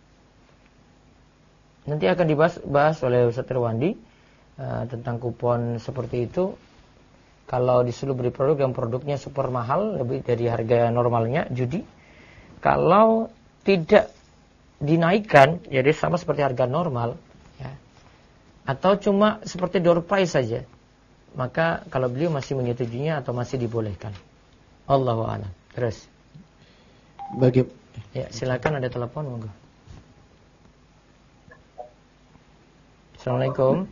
nanti akan dibahas oleh Ustaz Irwandi tentang kupon seperti itu. Kalau disuruh beli produk yang produknya super mahal, lebih dari harga normalnya, judi. Kalau tidak dinaikkan, jadi sama seperti harga normal, ya, atau cuma seperti door price saja, maka kalau beliau masih menyetujuinya atau masih dibolehkan. Allahu a'lam. Terus, ya, silakan, ada telepon, monggo. Assalamualaikum.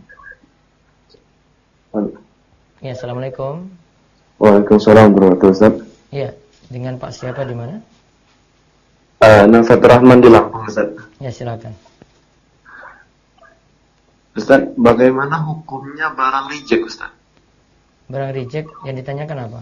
Ya, assalamualaikum. Waalaikumsalam warahmatullahi wabarakatuh. Ya, dengan Pak siapa di mana? Nafatul Rahman di Lampung, Ustaz. Ya, silakan. Ustaz, bagaimana hukumnya barang reject, Ustaz? Barang reject yang ditanyakan apa?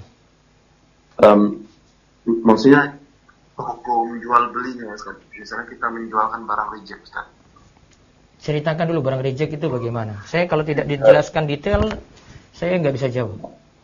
Maksudnya hukum jual belinya, Ustaz. Misalnya kita menjualkan barang reject, Ustaz. Ceritakan dulu barang reject itu bagaimana. Saya kalau tidak dijelaskan detail, saya nggak bisa jawab.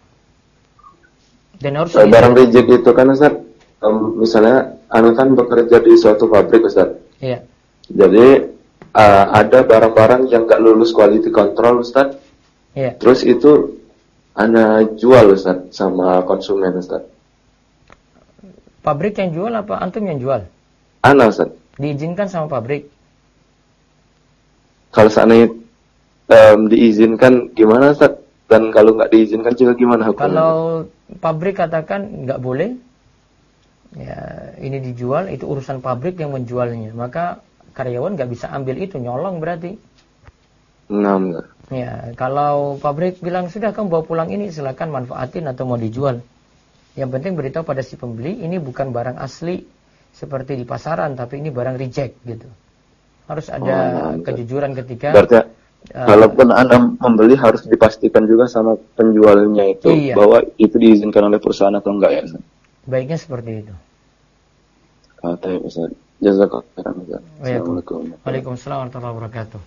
Dan harus barang reject itu kan, Ustaz, misalnya anda kan bekerja di suatu pabrik, Ustaz. Iya. Jadi ada barang-barang yang nggak lulus quality control, Ustaz. Iya. Terus itu anda jual, Ustaz, sama konsumen, Ustaz. Pabrik yang jual apa antum yang jual? Ana, Ustaz. Diizinkan sama pabrik. Kalau seandainya diizinkan gimana, Ustaz? Dan kalau nggak diizinkan juga gimana hukumnya? Kalau pabrik katakan nggak boleh, ya ini dijual, itu urusan pabrik yang menjualnya, maka karyawan nggak bisa ambil itu, nyolong berarti. Nah, Ya, kalau pabrik bilang sudah kamu bawa pulang ini, silakan manfaatin atau mau dijual. Yang penting beritahu pada si pembeli ini bukan barang asli seperti di pasaran, tapi ini barang reject gitu. Harus ada kejujuran ketika. Berarti walaupun Anda membeli harus dipastikan juga sama penjualnya itu, iya, bahwa itu diizinkan oleh perusahaan atau enggak, ya, Ustaz? Baiknya seperti itu. Kata Ustaz. Jazakallahu khairan, Ustaz. Assalamualaikum. Waalaikumsalam warahmatullahi wabarakatuh.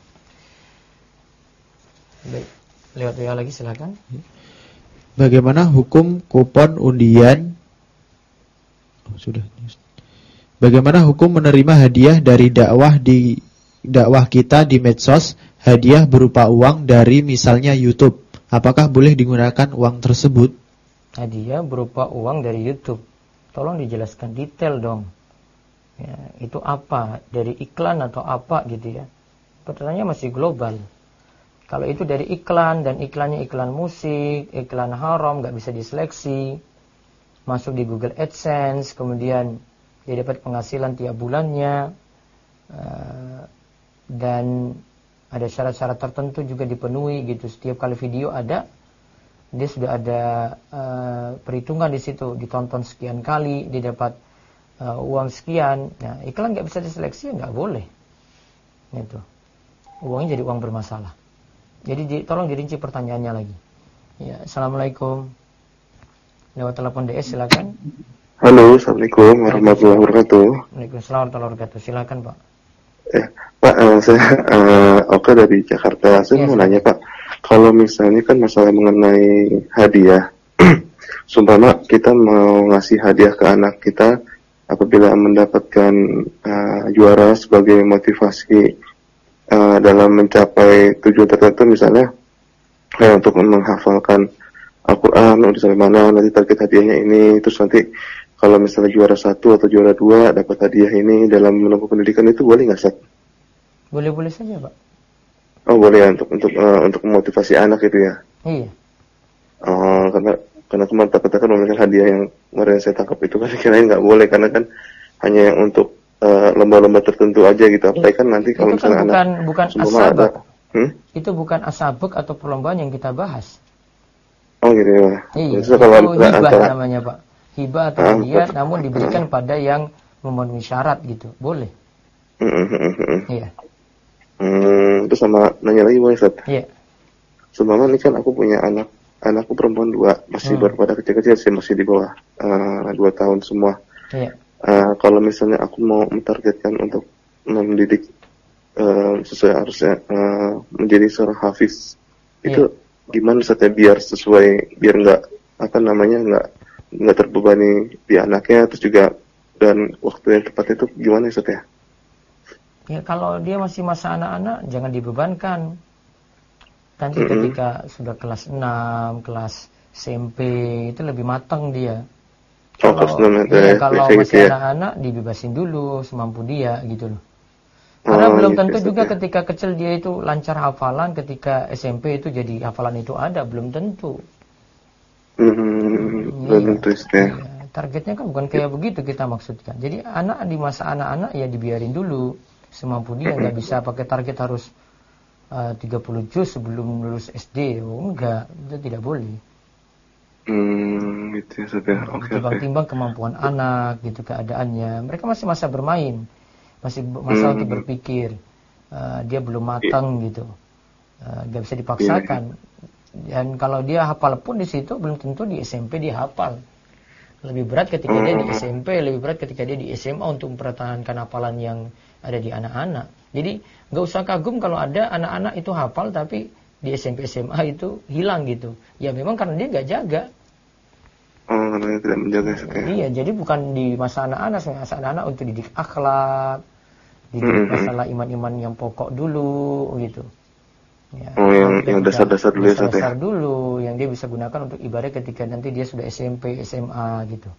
Baik, lewat WA lagi silakan. Bagaimana hukum kupon undian? Sudah. Bagaimana hukum menerima hadiah dari dakwah kita di medsos, hadiah berupa uang dari misalnya YouTube? Apakah boleh digunakan uang tersebut? Hadiah berupa uang dari YouTube. Tolong dijelaskan detail dong. Ya, itu apa? Dari iklan atau apa gitu ya? Pertanyaannya masih global. Kalau itu dari iklan dan iklannya iklan musik, iklan haram, nggak bisa diseleksi, masuk di Google AdSense, kemudian dia dapat penghasilan tiap bulannya, dan ada syarat-syarat tertentu juga dipenuhi gitu. Setiap kali video ada, dia sudah ada perhitungan di situ, ditonton sekian kali, dia dapat uang sekian. Nah, iklan nggak bisa diseleksi, nggak boleh. Itu uangnya jadi uang bermasalah. Jadi tolong dirinci pertanyaannya lagi. Ya, assalamualaikum. Lewat telepon DS silakan. Halo, assalamualaikum warahmatullahi wabarakatuh. Waalaikumsalam warahmatullahi wabarakatuh. Silakan Pak. Pak, saya Oka dari Jakarta. Saya mau nanya, Pak, kalau misalnya kan masalah mengenai hadiah, sumpama kita mau ngasih hadiah ke anak kita apabila mendapatkan juara sebagai motivasi dalam mencapai tujuan tertentu, misalnya untuk menghafalkan Al-Quran, udah sampai mana nanti target hadiahnya ini, terus nanti kalau misalnya juara 1 atau juara 2 dapat hadiah ini dalam menempuh pendidikan, itu boleh nggak, Ustaz? Boleh-boleh saja, Pak. Oh, boleh ya, untuk memotivasi anak itu ya. Iya. Oh, karena teman takut-takut memberikan hadiah yang kemarin saya tangkap itu kan kirain nggak boleh, karena kan hanya yang untuk lomba-lomba tertentu aja gitu. Apalagi kan nanti kalau misalnya kan bukan asabak. Itu bukan asabak atau perlombaan yang kita bahas. Oh gitu ya. Iya. Itu hibah namanya, Pak. Hibah atau hadiah namun diberikan pada yang memenuhi syarat gitu. Boleh. Iya. Terus sama nanya lagi boleh Ustaz? Iya. Seumpama ini kan aku punya anakku perempuan 2, masih baru pada kecil-kecil sih, masih di bawah 2 tahun semua. Iya. Kalau misalnya aku mau mentargetkan untuk mendidik sesuai harusnya menjadi seorang hafiz, itu gimana Ustaz ya, biar sesuai, biar nggak terbebani di anaknya, terus juga dan waktu yang tepat itu gimana Ustaz ya? Ya kalau dia masih masa anak-anak jangan dibebankan. Nanti ketika sudah kelas 6, kelas SMP itu lebih matang dia. Kalau masih anak-anak dibebasin dulu semampu dia gitu loh. Karena belum tentu juga ketika kecil dia itu lancar hafalan, ketika SMP itu jadi hafalan itu ada, belum tentu. Belum tentu ya. Targetnya kan bukan kayak begitu kita maksudkan. Jadi anak di masa anak-anak ya dibiarin dulu semampu dia, nggak bisa pakai target harus 30 juz sebelum lulus SD. Enggak, itu tidak boleh. Gitu ya, sudah. Timbang-timbang kemampuan anak gitu, keadaannya. Mereka masih masa bermain, masih masa untuk berpikir. Dia belum matang gitu, nggak bisa dipaksakan. Dan kalau dia hafal pun di situ belum tentu di SMP dia hafal. Lebih berat ketika dia di SMP, lebih berat ketika dia di SMA untuk mempertahankan hafalan yang ada di anak-anak. Jadi nggak usah kagum kalau ada anak-anak itu hafal tapi di SMP SMA itu hilang gitu. Ya memang karena dia nggak jaga. Karena dia tidak menjaga. Iya, jadi bukan di masa anak-anak untuk didik akhlak, didik masalah iman-iman yang pokok dulu gitu. Ya, yang dasar-dasar dulu dasar dulu yang dia bisa gunakan untuk ibadah ketika nanti dia sudah SMP, SMA gitu.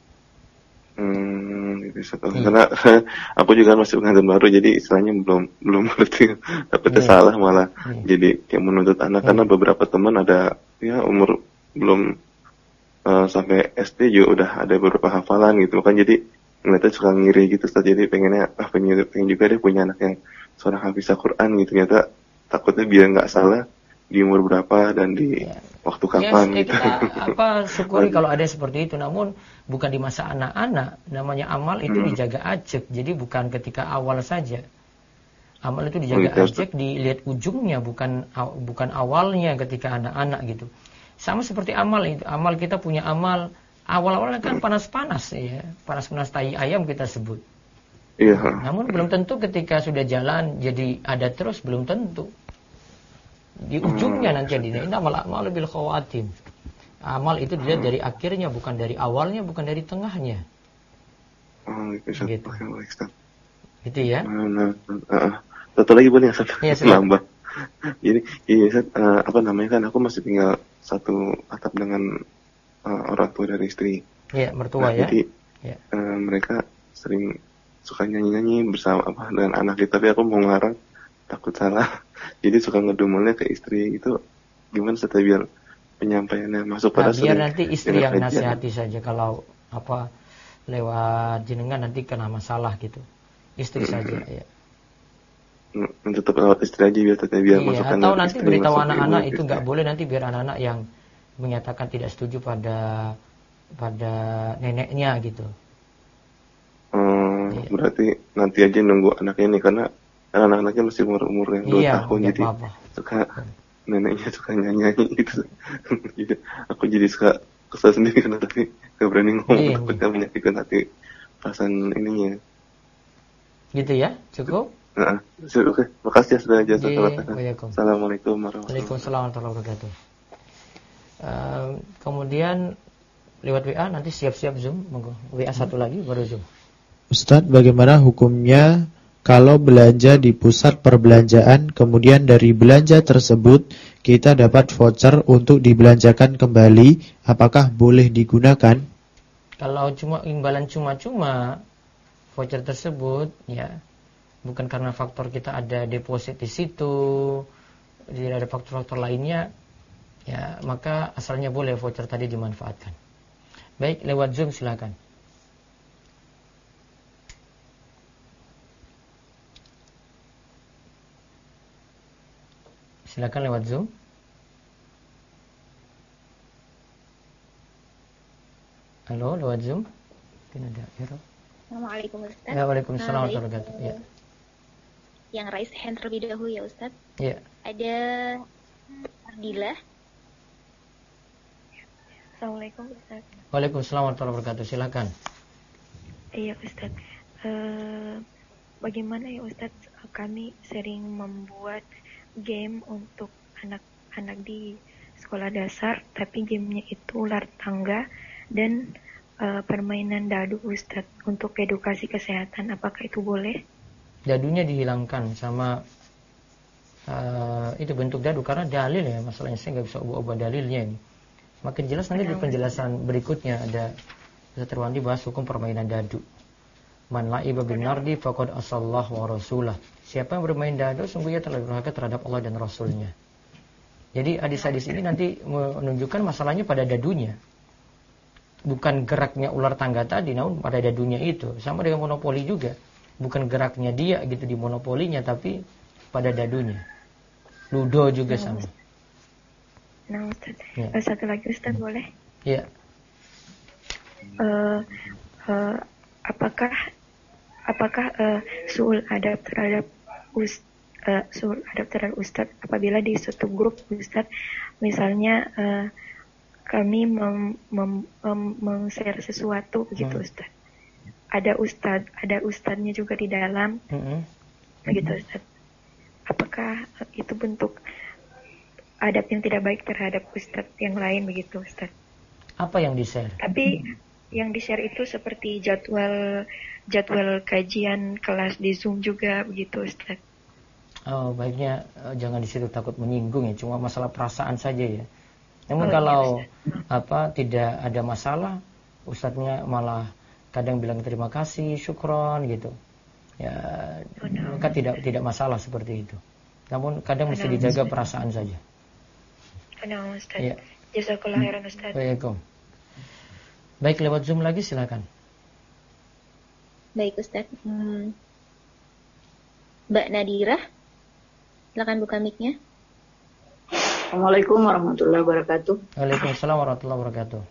Karena aku juga masih pengantin baru, jadi istilahnya belum ngerti, takutnya salah malah jadi yang menuntut anak. Karena beberapa teman ada ya umur belum sampai SD juga udah ada beberapa hafalan gitu kan, jadi ngeliatnya suka ngiri gitu. Jadi pengennya pengen juga dia punya anak yang seorang hafiz Al-Quran gitu. Ternyata takutnya biar nggak salah di umur berapa dan di waktu kapan gitu. Kita syukuri kalau ada seperti itu. Namun bukan di masa anak-anak. Namanya amal itu dijaga ajak. Jadi bukan ketika awal saja. Amal itu dijaga ajak, dilihat ujungnya, bukan awalnya ketika anak-anak gitu. Sama seperti amal itu. Amal kita punya amal awal-awalnya kan panas-panas ya. Panas-panas tai ayam kita sebut. Namun belum tentu ketika sudah jalan jadi ada terus, belum tentu. Di ujungnya nanti innamal a'malu bil khawatim. Amal itu dilihat dari akhirnya, bukan dari awalnya, bukan dari tengahnya. Gitu. Gitu ya. Satu lagi boleh Ustaz? Nambah. Jadi Ustaz, kan aku masih tinggal satu atap dengan orang tua dari istri. Iya, mertua ya. Jadi mereka sering suka nyanyi-nyanyi bersama dengan anak kita, tapi aku mau ngelarang takut salah. Jadi suka ngedumelnya ke istri itu, gimana Ustaz biar penyampaiannya masuk pada biar nanti istri yang nasihati saja. Kalau lewat jenengan nanti kena masalah gitu. Istri saja ya. Tetap lewat istri aja biar masukkan. Atau nanti beritahu anak-anak itu nggak boleh, nanti biar anak-anak yang menyatakan tidak setuju pada neneknya gitu. Berarti nanti aja nunggu anaknya nih, karena anak-anaknya masih umur yang 2 tahun, jadi suka neneknya suka nyanyi gitu. Jadi aku jadi suka kesal sendiri karena tapi gak berani ngomong, takutnya menyakitkan hati perasaan ininya. Gitu ya, cukup? Oke, makasih ya sudah jasa katakan. Assalamualaikum warahmatullahi wabarakatuh. Kemudian lewat WA nanti siap-siap Zoom, monggo. WA satu lagi baru Zoom. Ustadz, bagaimana hukumnya kalau belanja di pusat perbelanjaan, kemudian dari belanja tersebut kita dapat voucher untuk dibelanjakan kembali, apakah boleh digunakan? Kalau cuma imbalan cuma-cuma voucher tersebut, ya bukan karena faktor kita ada deposit di situ, tidak ada faktor-faktor lainnya, ya maka asalnya boleh voucher tadi dimanfaatkan. Baik, lewat Zoom silakan. Silakan lewat Zoom. Halo, lewat Zoom. Mungkin ada error. Assalamualaikum Ustaz. Waalaikumsalam warahmatullahi wabarakatuh. Ya. yang raise hand terlebih dahulu ya Ustadz. Iya. Ada Ardila. Assalamualaikum Ustaz. Waalaikumsalam warahmatullahi wabarakatuh. Silakan. Iya Ustaz. Bagaimana ya Ustaz, kami sering membuat game untuk anak-anak di sekolah dasar, tapi gamenya itu ular tangga dan permainan dadu Ustaz untuk edukasi kesehatan. Apakah itu boleh? Dadunya dihilangkan sama itu bentuk dadu karena dalil ya, masalahnya saya nggak bisa ubah-ubah dalilnya ini. Makin jelas nanti di penjelasan berikutnya ada Terwandi bahas hukum permainan dadu. Man la'iba bin nardi faqad asallah wa rasulah. Siapa yang bermain dadu sungguhnya telah durhaka terhadap Allah dan Rasulnya. Jadi hadis-hadis ini nanti menunjukkan masalahnya pada dadunya. Bukan geraknya ular tangga tadi, namun pada dadunya itu. Sama dengan monopoli juga. Bukan geraknya dia gitu di monopolinya, tapi pada dadunya. Ludo juga sama. Nah Ustaz, Ya. Satu lagi Ustaz boleh? Iya. Apakah suul adab terhadap Ustaz apabila di suatu grup Ustaz, misalnya kami meng-share sesuatu begitu Ustaz. Ada ustadznya juga di dalam, begitu Ustaz. Apakah itu bentuk adab yang tidak baik terhadap ustadz yang lain begitu Ustaz? Apa yang di-share? Tapi yang di-share itu seperti jadwal kajian kelas di Zoom juga begitu Ustaz. Oh, baiknya jangan di situ takut menyinggung ya, cuma masalah perasaan saja ya. Namun Oh, kalau iya, tidak ada masalah, ustadznya malah kadang bilang terima kasih, syukron gitu. Ya, maka tidak masalah seperti itu. Namun kadang mesti dijaga perasaan saja. Nah, Ustaz. Iya. Jazakallah khairan Ustaz. Waalaikumsalam. Baik, lewat Zoom lagi silakan. Baik Ustadz. Mbak Nadira, silakan buka mic-nya. Assalamualaikum warahmatullahi wabarakatuh. Waalaikumsalam warahmatullahi wabarakatuh.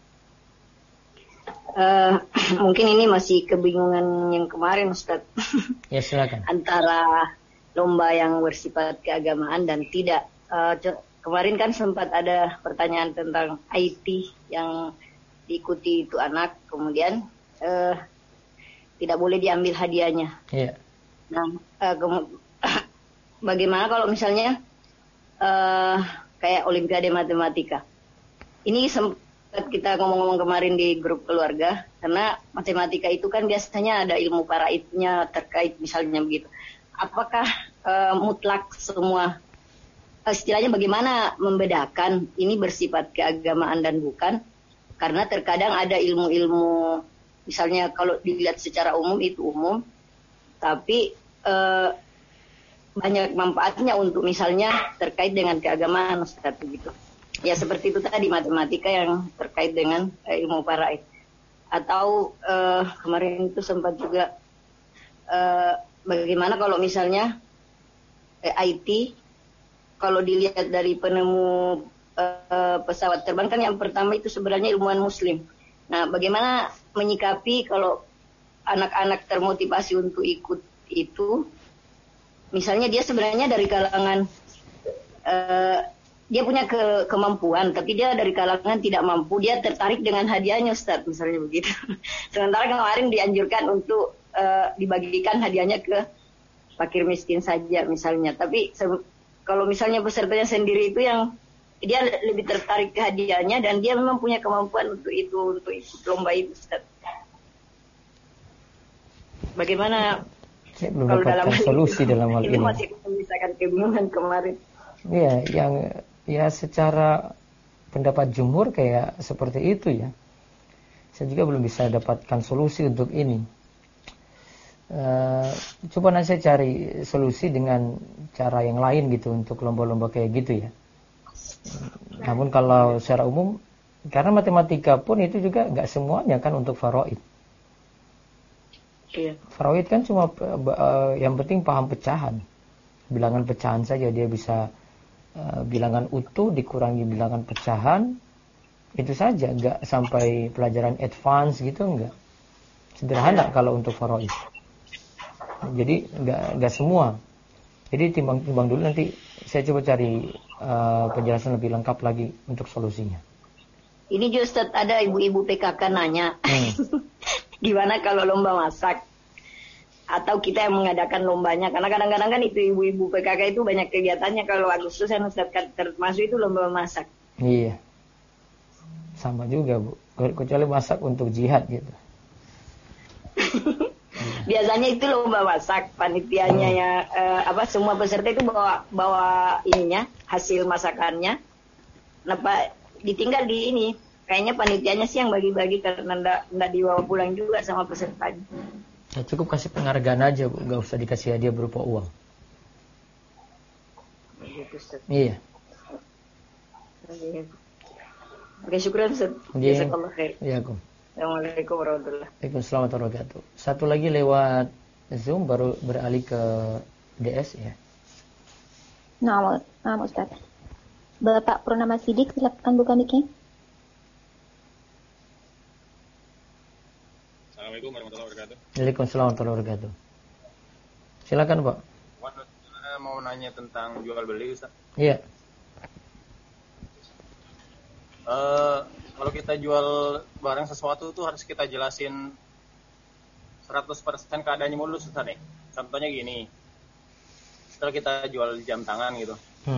Mungkin ini masih kebingungan yang kemarin Ustaz. Ya silakan. Antara lomba yang bersifat keagamaan dan tidak. Kemarin kan sempat ada pertanyaan tentang IT yang diikuti itu anak, kemudian tidak boleh diambil hadiahnya. Iya. Nah, bagaimana kalau misalnya kayak Olimpiade Matematika? Ini sempat kita ngomong-ngomong kemarin di grup keluarga, karena matematika itu kan biasanya ada ilmu faraidnya terkait misalnya begitu. Apakah mutlak semua? Istilahnya bagaimana membedakan ini bersifat keagamaan dan bukan? Karena terkadang ada ilmu-ilmu, misalnya kalau dilihat secara umum itu umum, tapi banyak manfaatnya untuk misalnya terkait dengan keagamaan seperti itu. Ya seperti itu tadi matematika yang terkait dengan ilmu faraid. Atau kemarin itu sempat juga bagaimana kalau misalnya IT, kalau dilihat dari penemu pesawat terbang kan yang pertama itu sebenarnya ilmuwan muslim. Nah, bagaimana menyikapi kalau anak-anak termotivasi untuk ikut itu, misalnya dia sebenarnya dari kalangan dia punya kemampuan, tapi dia dari kalangan tidak mampu, dia tertarik dengan hadiahnya Ustaz, misalnya begitu. Sementara kemarin dianjurkan untuk dibagikan hadiahnya ke fakir miskin saja misalnya, tapi kalau misalnya pesertanya sendiri itu yang dia lebih tertarik ke hadiahnya dan dia memang punya kemampuan untuk ikut lomba itu Ustaz. Bagaimana Saya belum dapatkan solusi dalam hal ini. Masih memisahkan kebingungan kemarin. Iya, ya secara pendapat jumhur kayak seperti itu ya. Saya juga belum bisa dapatkan solusi untuk ini. Coba nanti saya cari solusi dengan cara yang lain gitu untuk lomba-lomba kayak gitu ya. Namun kalau secara umum, karena matematika pun itu juga nggak semuanya kan untuk faraid. Iya. Faraid kan cuma yang penting paham pecahan, bilangan pecahan saja dia bisa bilangan utuh dikurangi bilangan pecahan, itu saja, nggak sampai pelajaran advance gitu, nggak. Sederhana kalau untuk faraid. Jadi nggak semua. Jadi timbang dulu, nanti saya coba cari penjelasan lebih lengkap lagi untuk solusinya. Ini justru ada ibu-ibu PKK nanya, gimana kalau lomba masak? Atau kita yang mengadakan lombanya? Karena kadang-kadang kan itu ibu-ibu PKK itu banyak kegiatannya kalau Agustusan termasuk itu lomba masak. Iya, sama juga Bu, kecuali masak untuk jihad gitu. Biasanya itu lomba masak, panitianya ya semua peserta itu bawa ininya, hasil masakannya. Kenapa ditinggal di ini? Kayaknya panitianya sih yang bagi-bagi karena nggak dibawa pulang juga sama pesertanya. Ya, cukup kasih penghargaan aja Bu, nggak usah dikasih hadiah berupa uang. Iya. Oke, syukuran Ustaz. Jazakallah khair. Iya, Assalamualaikum warahmatullahi wabarakatuh. Waalaikumsalam warahmatullahi wabarakatuh. Satu lagi lewat Zoom, baru beralih ke DS ya. Nah, Ustaz. Bapak Purnama Sidik, silakan buka mic-nya. Assalamualaikum warahmatullahi wabarakatuh. Waalaikumsalam warahmatullahi wabarakatuh. Silakan Pak. Saya mau nanya tentang jual beli Ustaz. Iya. Kalau kita jual barang sesuatu tuh harus kita jelasin 100% keadaannya mulu Ustaz nih. Contohnya gini, setelah kita jual jam tangan gitu,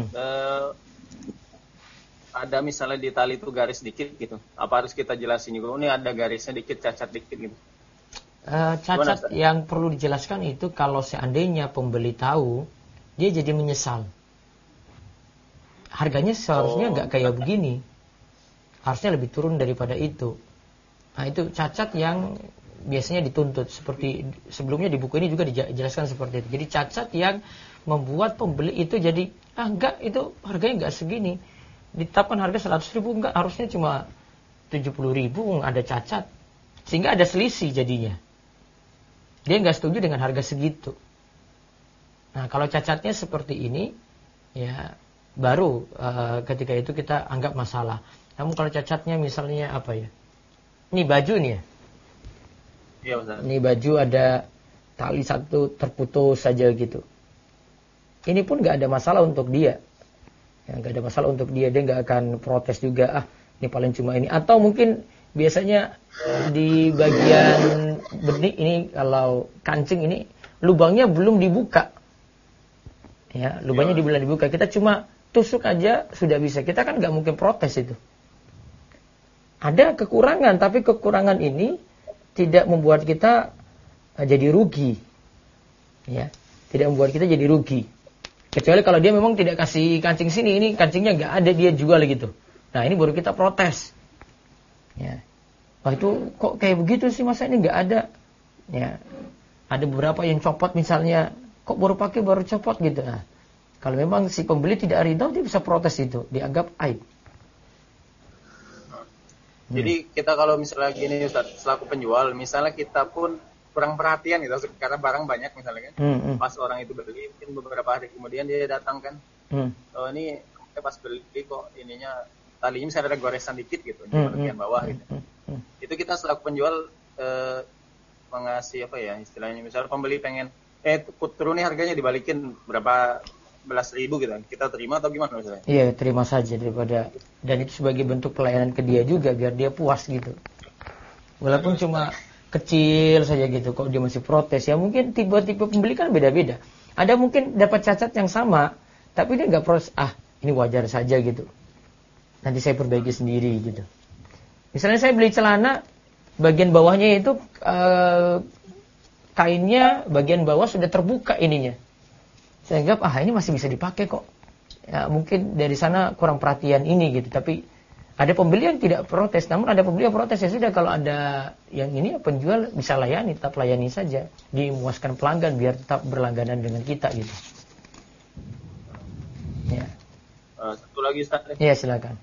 ada misalnya di tali itu garis dikit gitu, apa harus kita jelasin juga? Ini ada garisnya dikit, cacat dikit gitu. Cacat yang perlu dijelaskan itu kalau seandainya pembeli tahu, dia jadi menyesal. Harganya seharusnya nggak kayak begini. Harusnya lebih turun daripada itu. Nah, itu cacat yang biasanya dituntut. Seperti sebelumnya di buku ini juga dijelaskan seperti itu. Jadi cacat yang membuat pembeli itu jadi, enggak, itu harganya enggak segini. Ditetapkan harga 100.000, enggak, harusnya cuma 70.000, ada cacat. Sehingga ada selisih jadinya. Dia enggak setuju dengan harga segitu. Nah, kalau cacatnya seperti ini, ya baru ketika itu kita anggap masalah. Namun kalau cacatnya misalnya apa ya? Ini baju nih ya. Iya, Ustaz. Ini baju ada tali satu terputus saja gitu. Ini pun nggak ada masalah untuk dia. Ya, nggak ada masalah untuk dia. Dia nggak akan protes juga. Ini paling cuma ini. Atau mungkin biasanya di bagian benih ini kalau kancing ini lubangnya belum dibuka. Ya, lubangnya belum dibuka. Kita cuma tusuk aja sudah bisa. Kita kan nggak mungkin protes itu. Ada kekurangan, tapi kekurangan ini tidak membuat kita jadi rugi. Ya, tidak membuat kita jadi rugi. Kecuali kalau dia memang tidak kasih kancing sini, ini kancingnya nggak ada, dia jual gitu. Nah, ini baru kita protes. Ya. Wah, itu kok kayak begitu sih, masa ini nggak ada? Ya. Ada beberapa yang copot misalnya, kok baru pakai baru copot gitu. Nah, kalau memang si pembeli tidak ridho, dia bisa protes itu, dianggap aib. Jadi kita kalau misalnya gini Ustaz, selaku penjual, misalnya kita pun kurang perhatian gitu, karena barang banyak misalnya kan, pas orang itu beli, mungkin beberapa hari kemudian dia datang kan, oh ini pas beli kok ininya talinya misalnya ada goresan dikit gitu, di bagian bawah gitu. Itu kita selaku penjual mengasih apa ya istilahnya, misalnya pembeli pengen turun nih harganya dibalikin berapa belas ribu gitu, kita terima atau gimana misalnya? Iya, terima saja daripada, dan itu sebagai bentuk pelayanan ke dia juga biar dia puas gitu. Walaupun cuma kecil saja gitu, kok dia masih protes ya, mungkin tipe-tipe pembeli kan beda-beda. Ada mungkin dapat cacat yang sama, tapi dia nggak protes, ini wajar saja gitu. Nanti saya perbaiki sendiri gitu. Misalnya saya beli celana, bagian bawahnya itu kainnya bagian bawah sudah terbuka ininya. Saya anggap ini masih bisa dipakai kok. Ya, mungkin dari sana kurang perhatian ini gitu. Tapi ada pembeli yang tidak protes, namun ada pembeli yang protes. Ya sudah, kalau ada yang ini penjual bisa layani, tetap layani saja, dimuaskan pelanggan biar tetap berlangganan dengan kita gitu. Ya. Satu lagi Ustaz. Iya, silakan.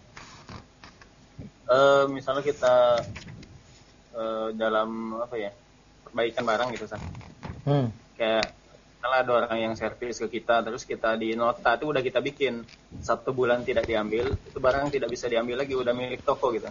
Misalnya kita dalam apa ya, perbaikan barang gitu Ustaz. Kayak kalau ada orang yang servis ke kita, terus kita di nota itu udah kita bikin 1 bulan tidak diambil, itu barang tidak bisa diambil lagi, udah milik toko gitu.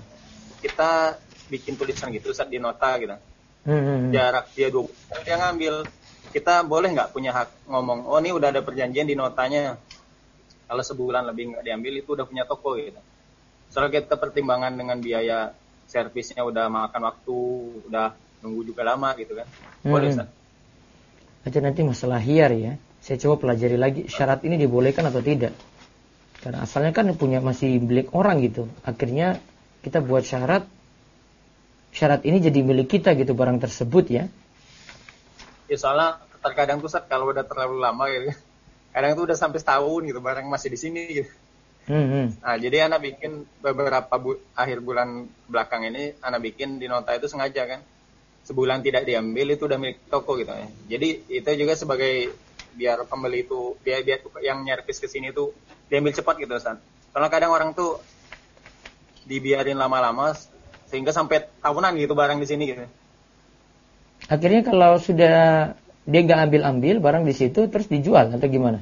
Kita bikin tulisan gitu saat di nota gitu. Jarak dia 2 bulan dia ngambil, kita boleh nggak punya hak ngomong, oh ini udah ada perjanjian di notanya, kalau sebulan lebih nggak diambil itu udah punya toko gitu. Soalnya kita pertimbangan dengan biaya servisnya udah makan waktu, udah nunggu juga lama gitu kan. Boleh Ustaz? Itu nanti masalah hiyar ya. Saya coba pelajari lagi syarat ini dibolehkan atau tidak. Karena asalnya kan punya masih milik orang gitu. Akhirnya kita buat syarat ini jadi milik kita gitu, barang tersebut ya. Ya soalnya terkadang tuh Ustaz kalau udah terlalu lama gitu. Kadang tuh udah sampai setahun gitu barang masih di sini gitu. Nah, jadi anak bikin beberapa akhir bulan belakang ini anak bikin di nota itu sengaja kan. Sebulan tidak diambil itu udah milik toko gitu ya. Jadi itu juga sebagai biar pembeli itu biar yang nyervis ke sini tuh diambil cepat gitu Ustaz. Soalnya kadang orang tuh dibiarin lama-lama sehingga sampai tahunan gitu barang di sini gitu. Akhirnya kalau sudah dia nggak ambil barang di situ terus dijual atau gimana?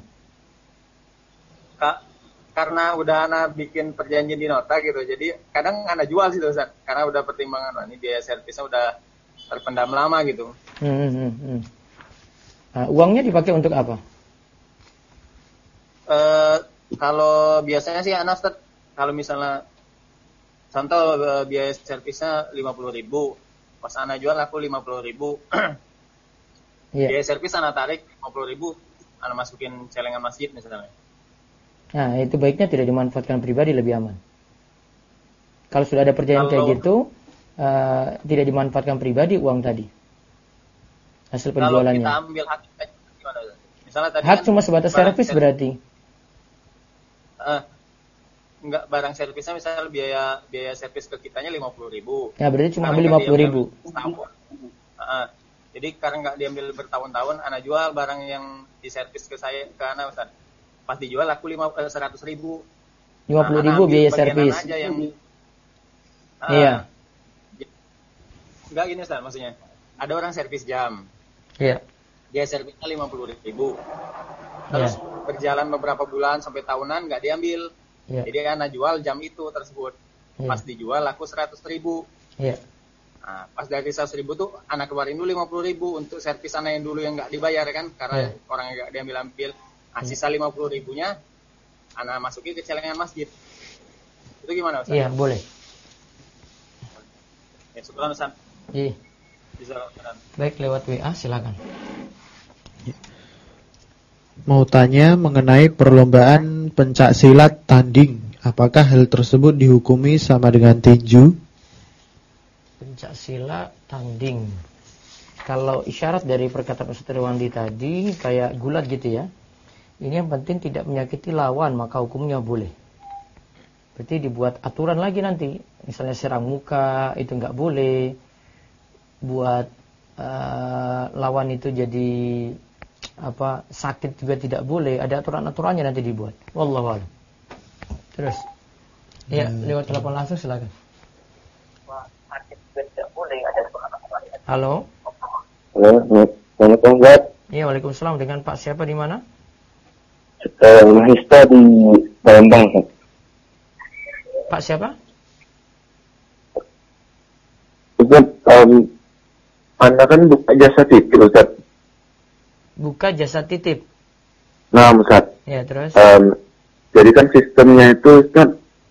Karena udah anak bikin perjanjian di nota gitu, jadi kadang anak jual sih Ustaz. Karena udah pertimbangan, ini biaya servisnya udah terpendam lama gitu. Nah, uangnya dipakai untuk apa? Kalau biasanya sih anak Ustaz, kalau misalnya contoh biaya servisnya 50.000, pas anak jual aku 50.000. Biaya servis anak tarik 50.000, anak masukin celengan masjid misalnya. Nah, itu baiknya tidak dimanfaatkan pribadi, lebih aman. Kalau sudah ada perjanjian kayak gitu, tidak dimanfaatkan pribadi uang tadi. Hasil penjualannya. Kalau kita ambil hak gimana? Misalnya tadi hak kan cuma sebatas servis berarti. Enggak, barang servisnya misalnya biaya servis ke kitanya 50.000. Ya, berarti cuma ambil 50.000. Jadi karena nggak diambil bertahun-tahun, anak jual barang yang diservis ke saya ke anak Ustaz. Pas dijual aku 100.000. 50.000 biaya servis. Aja yang, iya. Enggak gini Ustaz, maksudnya. Ada orang servis jam. Iya. Dia servisnya 50.000. Terus berjalan beberapa bulan sampai tahunan nggak diambil. Iya. Jadi anak jual jam itu tersebut. Iya. Pas dijual aku 100.000. Iya. Nah, pas dari 100.000 tuh anak keluarin dulu 50.000 untuk servis anak yang dulu yang nggak dibayar kan, karena orang yang nggak diambil. Nah, sisa 50.000-nya anak masukin ke celengan masjid. Itu gimana Ustaz? Iya, boleh. Ya, syukuran Ustaz. Iya. Baik, lewat WA silakan. Mau tanya mengenai perlombaan pencak silat tanding. Apakah hal tersebut dihukumi sama dengan tinju? Pencak silat tanding. Kalau isyarat dari perkataan Ustaz Irwandi tadi kayak gulat gitu ya. Ini yang penting tidak menyakiti lawan, maka hukumnya boleh. Berarti dibuat aturan lagi nanti. Misalnya serang muka itu nggak boleh. Buat lawan itu jadi sakit juga tidak boleh. Ada aturan-aturannya nanti dibuat. Wallahu a'lam. Terus. Ya, lewat telepon langsung silakan. Halo. Halo, Assalamualaikum Ustaz. Iya, waalaikumsalam. Dengan Pak siapa di mana? Mahista di Palembang. Pak siapa? Ustaz, Anda kan buka jasa titip Ustaz. Buka jasa titip. Nah Ustaz. Ya, terus. Jadi kan sistemnya itu Ustaz,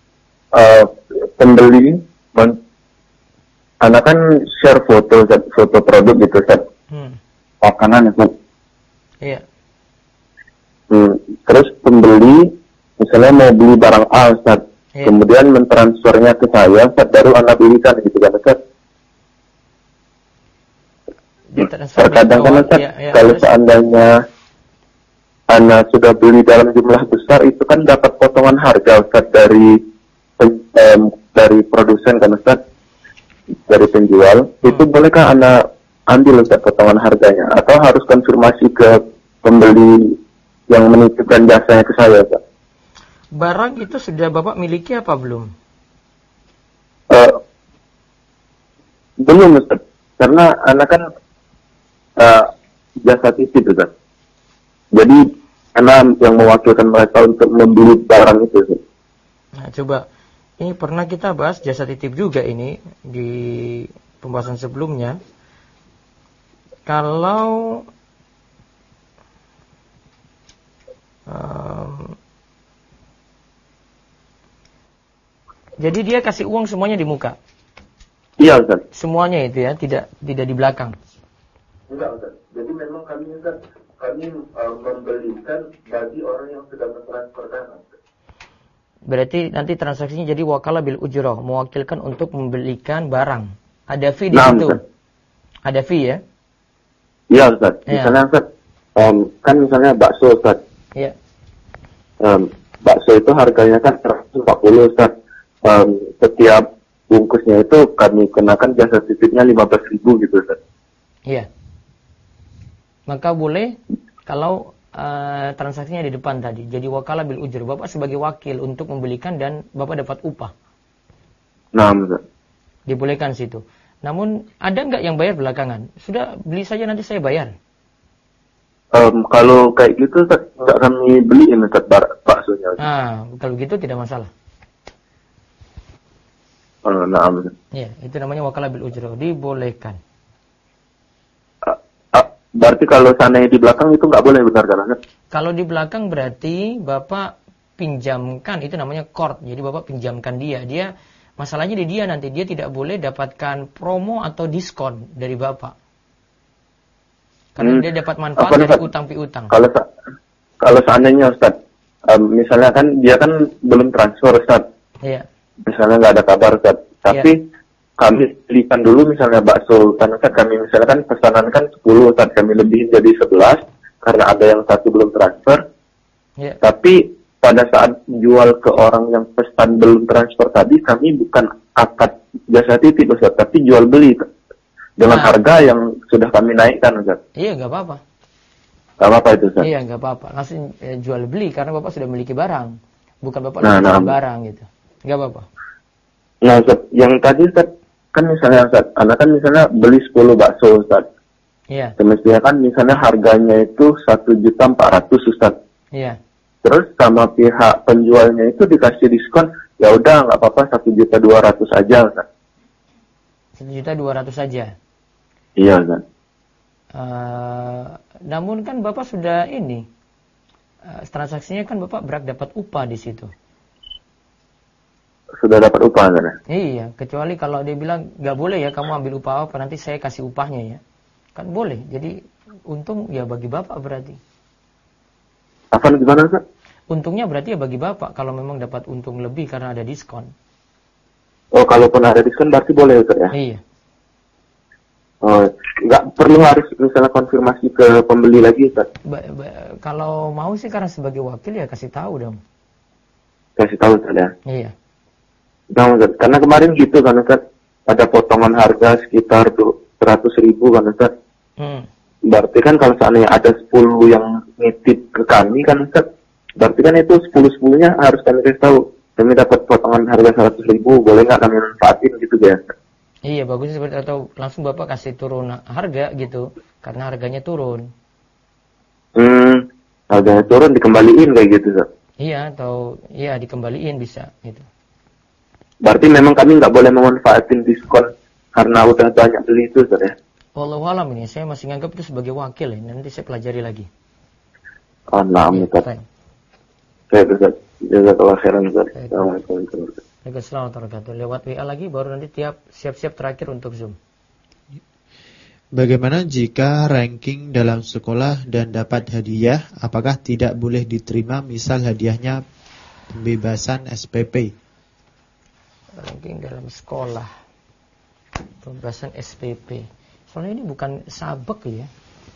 pembeli Anda kan share foto Ustaz, foto produk gitu Ustaz. Makanan Ustaz. Iya. Terus pembeli misalnya mau beli barang A Ustaz, kemudian mentransfernya ke saya Ustaz, baru Anda belikan gitu kan Ustaz. Terkadang kan Ustaz, kalau seandainya Anda sudah beli dalam jumlah besar, itu kan dapat potongan harga Ustaz dari produsen kan Ustaz, dari penjual. Itu bolehkah Anda ambil Ustaz potongan harganya, atau harus konfirmasi ke pembeli yang menitipkan jasanya ke saya Pak? Barang itu sudah Bapak miliki apa belum? Belum Ustaz, karena anak kan jasa titip Ustaz. Jadi anak yang mewakilkan mereka untuk membeli barang itu Ustaz. Nah, coba ini pernah kita bahas jasa titip juga ini di pembahasan sebelumnya. Kalau Jadi dia kasih uang semuanya di muka. Iya Ustaz. Semuanya itu ya, tidak di belakang. Enggak Ustaz. Jadi memang kami Ustaz, membelikan bagi orang yang sedang mentransfer dana. Berarti nanti transaksinya jadi wakalah bil ujroh, mewakilkan untuk membelikan barang. Ada fee di situ. Ustaz. Ada fee ya? Iya Ustaz. Misalnya Ustaz, kan misalnya bakso Ustaz. Iya. Bakso itu harganya kan 140 Ustaz. Setiap bungkusnya itu kami kenakan jasa titipnya 15.000 gitu Ustaz. Iya. Maka boleh kalau transaksinya di depan tadi. Jadi wakalah bil ujur. Bapak sebagai wakil untuk membelikan dan Bapak dapat upah. Nah, Ustaz. Dibolehkan situ. Namun ada nggak yang bayar belakangan? Sudah beli saja nanti saya bayar. Kalau kayak gitu Ustaz, nggak kami beliin Ustaz baksonya. Kalau gitu tidak masalah. Nah, Ustaz. Ya, itu namanya wakalah bil ujur. Dibolehkan. Berarti kalau seandainya di belakang itu nggak boleh, benar kan? Kalau di belakang berarti Bapak pinjamkan, itu namanya qard. Jadi Bapak pinjamkan dia. Masalahnya di dia nanti, dia tidak boleh dapatkan promo atau diskon dari Bapak. Karena dia dapat manfaat dari utang piutang. Kalau seandainya Ustaz, misalnya kan dia kan belum transfer Ustaz. Iya. Misalnya nggak ada kabar Ustaz. Tapi kami belikan dulu misalnya bakso, kan Ustaz, kami misalnya kan pesanan kan 10 Ustaz, kami lebihin jadi 11 karena ada yang satu belum transfer. Yeah. Tapi pada saat jual ke orang yang pesan belum transfer tadi, kami bukan akad jasa titip Ustaz, tapi jual beli dengan harga yang sudah kami naikkan Ustaz. Iya, nggak apa-apa. Nggak apa-apa itu Ustaz. Iya, nggak apa-apa. Langsung jual beli karena Bapak sudah memiliki barang, bukan Bapak jual barang gitu. Nggak apa-apa. Nah Ustaz, yang tadi Ustaz, kan misalnya Ustaz, anak kan misalnya beli 10 bakso Ustaz. Iya. Semestinya kan misalnya harganya itu 1.400.000 Ustaz. Iya. Terus sama pihak penjualnya itu dikasih diskon, ya udah nggak apa-apa 1.200.000 aja Ustaz. 1.200.000 saja. Iya Ustaz. Namun kan Bapak sudah transaksinya kan Bapak dapat upah di situ. Sudah dapat upah kan? Iya, kecuali kalau dia bilang nggak boleh ya kamu ambil upah apa, nanti saya kasih upahnya ya. Kan boleh. Jadi untung ya bagi Bapak berarti. Apa gimana Ustaz? Untungnya berarti ya bagi Bapak kalau memang dapat untung lebih karena ada diskon. Oh, kalaupun ada diskon berarti boleh Ustaz ya? Iya. Oh, nggak perlu harus misalnya konfirmasi ke pembeli lagi Ustaz? Kalau mau sih karena sebagai wakil ya kasih tahu dong. Kasih tahu Ustaz ya? Iya. Nah, Ustaz, karena kemarin gitu kan Ustaz, ada potongan harga sekitar 100.000 kan Ustaz. Berarti kan kalau seandainya ada 10 yang nitip ke kami kan Ustaz, berarti kan itu 10-10-nya harus kami kasih tahu. Kami dapat potongan harga 100.000, boleh nggak kami manfaatin gitu ya? Iya, bagusnya seperti atau langsung Bapak kasih turun harga gitu, karena harganya turun. Harganya turun dikembaliin kayak gitu Ustaz. Iya, atau iya dikembaliin bisa gitu. Berarti memang kami nggak boleh memanfaatin diskon karena udah banyak beli itu Ustaz ya? Wallahualam ini, saya masih nganggap itu sebagai wakil ya. Nanti saya pelajari lagi. Oh, naam Ustaz. Baik Ustaz. Jazakallahu khairan Ustaz. Assalamualaikum warahmatullahi wabarakatuh. Waalaikumsalam warahmatullahi wabarakatuh. Lewat WA lagi, baru nanti siap-siap terakhir untuk Zoom. Bagaimana jika ranking dalam sekolah dan dapat hadiah, apakah tidak boleh diterima misal hadiahnya pembebasan SPP? Ranking dalam sekolah, pembebasan SPP. Soalnya ini bukan sabek ya.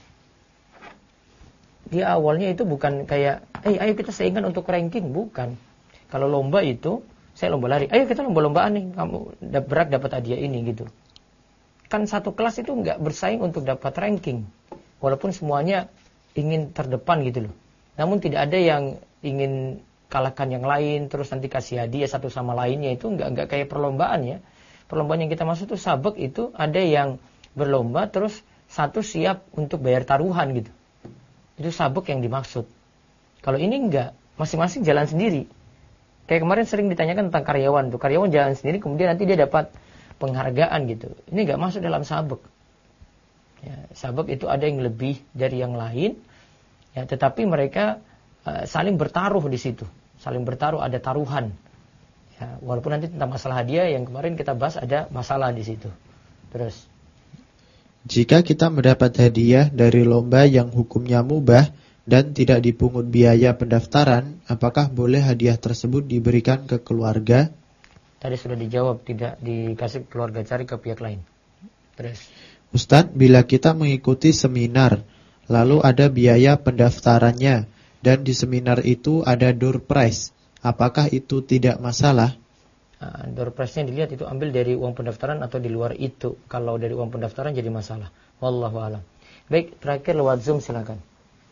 Dia awalnya itu bukan kayak, ayo kita saingan untuk ranking, bukan. Kalau lomba itu, saya lomba lari, ayo kita lomba-lombaan nih, kamu berat dapat hadiah ini gitu. Kan satu kelas itu nggak bersaing untuk dapat ranking, walaupun semuanya ingin terdepan gitu loh. Namun tidak ada yang ingin kalahkan yang lain, terus nanti kasih hadiah satu sama lainnya, itu nggak kayak perlombaan ya. Perlombaan yang kita maksud itu sabek, itu ada yang berlomba terus satu siap untuk bayar taruhan gitu. Itu sabek yang dimaksud. Kalau ini enggak, masing-masing jalan sendiri. Kayak kemarin sering ditanyakan tentang karyawan tuh, karyawan jalan sendiri kemudian nanti dia dapat penghargaan gitu. Ini enggak masuk dalam sabek. Ya, sabek itu ada yang lebih dari yang lain, ya, tetapi mereka saling bertaruh di situ. Saling bertaruh, ada taruhan. Ya, walaupun nanti tentang masalah hadiah yang kemarin kita bahas ada masalah di situ. Terus. Jika kita mendapat hadiah dari lomba yang hukumnya mubah dan tidak dipungut biaya pendaftaran, apakah boleh hadiah tersebut diberikan ke keluarga? Tadi sudah dijawab, tidak dikasih ke keluarga, cari ke pihak lain. Terus. Ustadz, bila kita mengikuti seminar, lalu ada biaya pendaftarannya, dan di seminar itu ada door prize, apakah itu tidak masalah? Door prize-nya dilihat itu ambil dari uang pendaftaran atau di luar itu. Kalau dari uang pendaftaran jadi masalah. Wallahu a'lam. Baik, terakhir lewat Zoom silakan.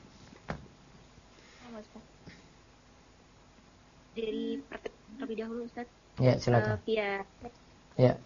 Dari terlebih dahulu Ustaz. Ya, silakan. Ya.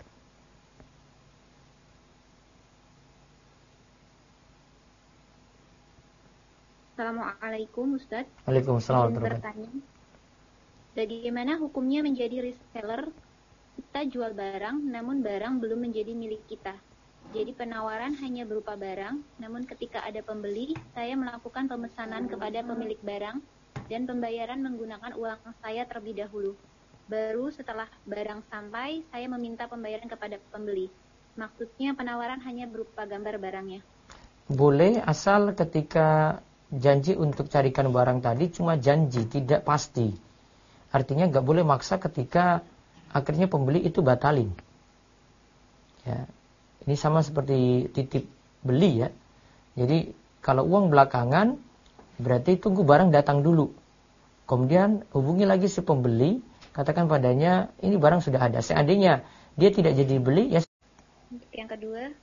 Assalamualaikum Ustaz. Waalaikumsalam. Bertanya, bagaimana hukumnya menjadi reseller? Kita jual barang, namun barang belum menjadi milik kita. Jadi penawaran hanya berupa barang, namun ketika ada pembeli, saya melakukan pemesanan kepada pemilik barang dan pembayaran menggunakan uang saya terlebih dahulu. Baru setelah barang sampai, saya meminta pembayaran kepada pembeli. Maksudnya penawaran hanya berupa gambar barangnya. Boleh, asal ketika janji untuk carikan barang tadi cuma janji, tidak pasti. Artinya nggak boleh maksa ketika akhirnya pembeli itu batalin. Ya, ini sama seperti titip beli ya. Jadi kalau uang belakangan berarti tunggu barang datang dulu. Kemudian hubungi lagi si pembeli, katakan padanya ini barang sudah ada. Seandainya dia tidak jadi beli ya. Untuk yang kedua,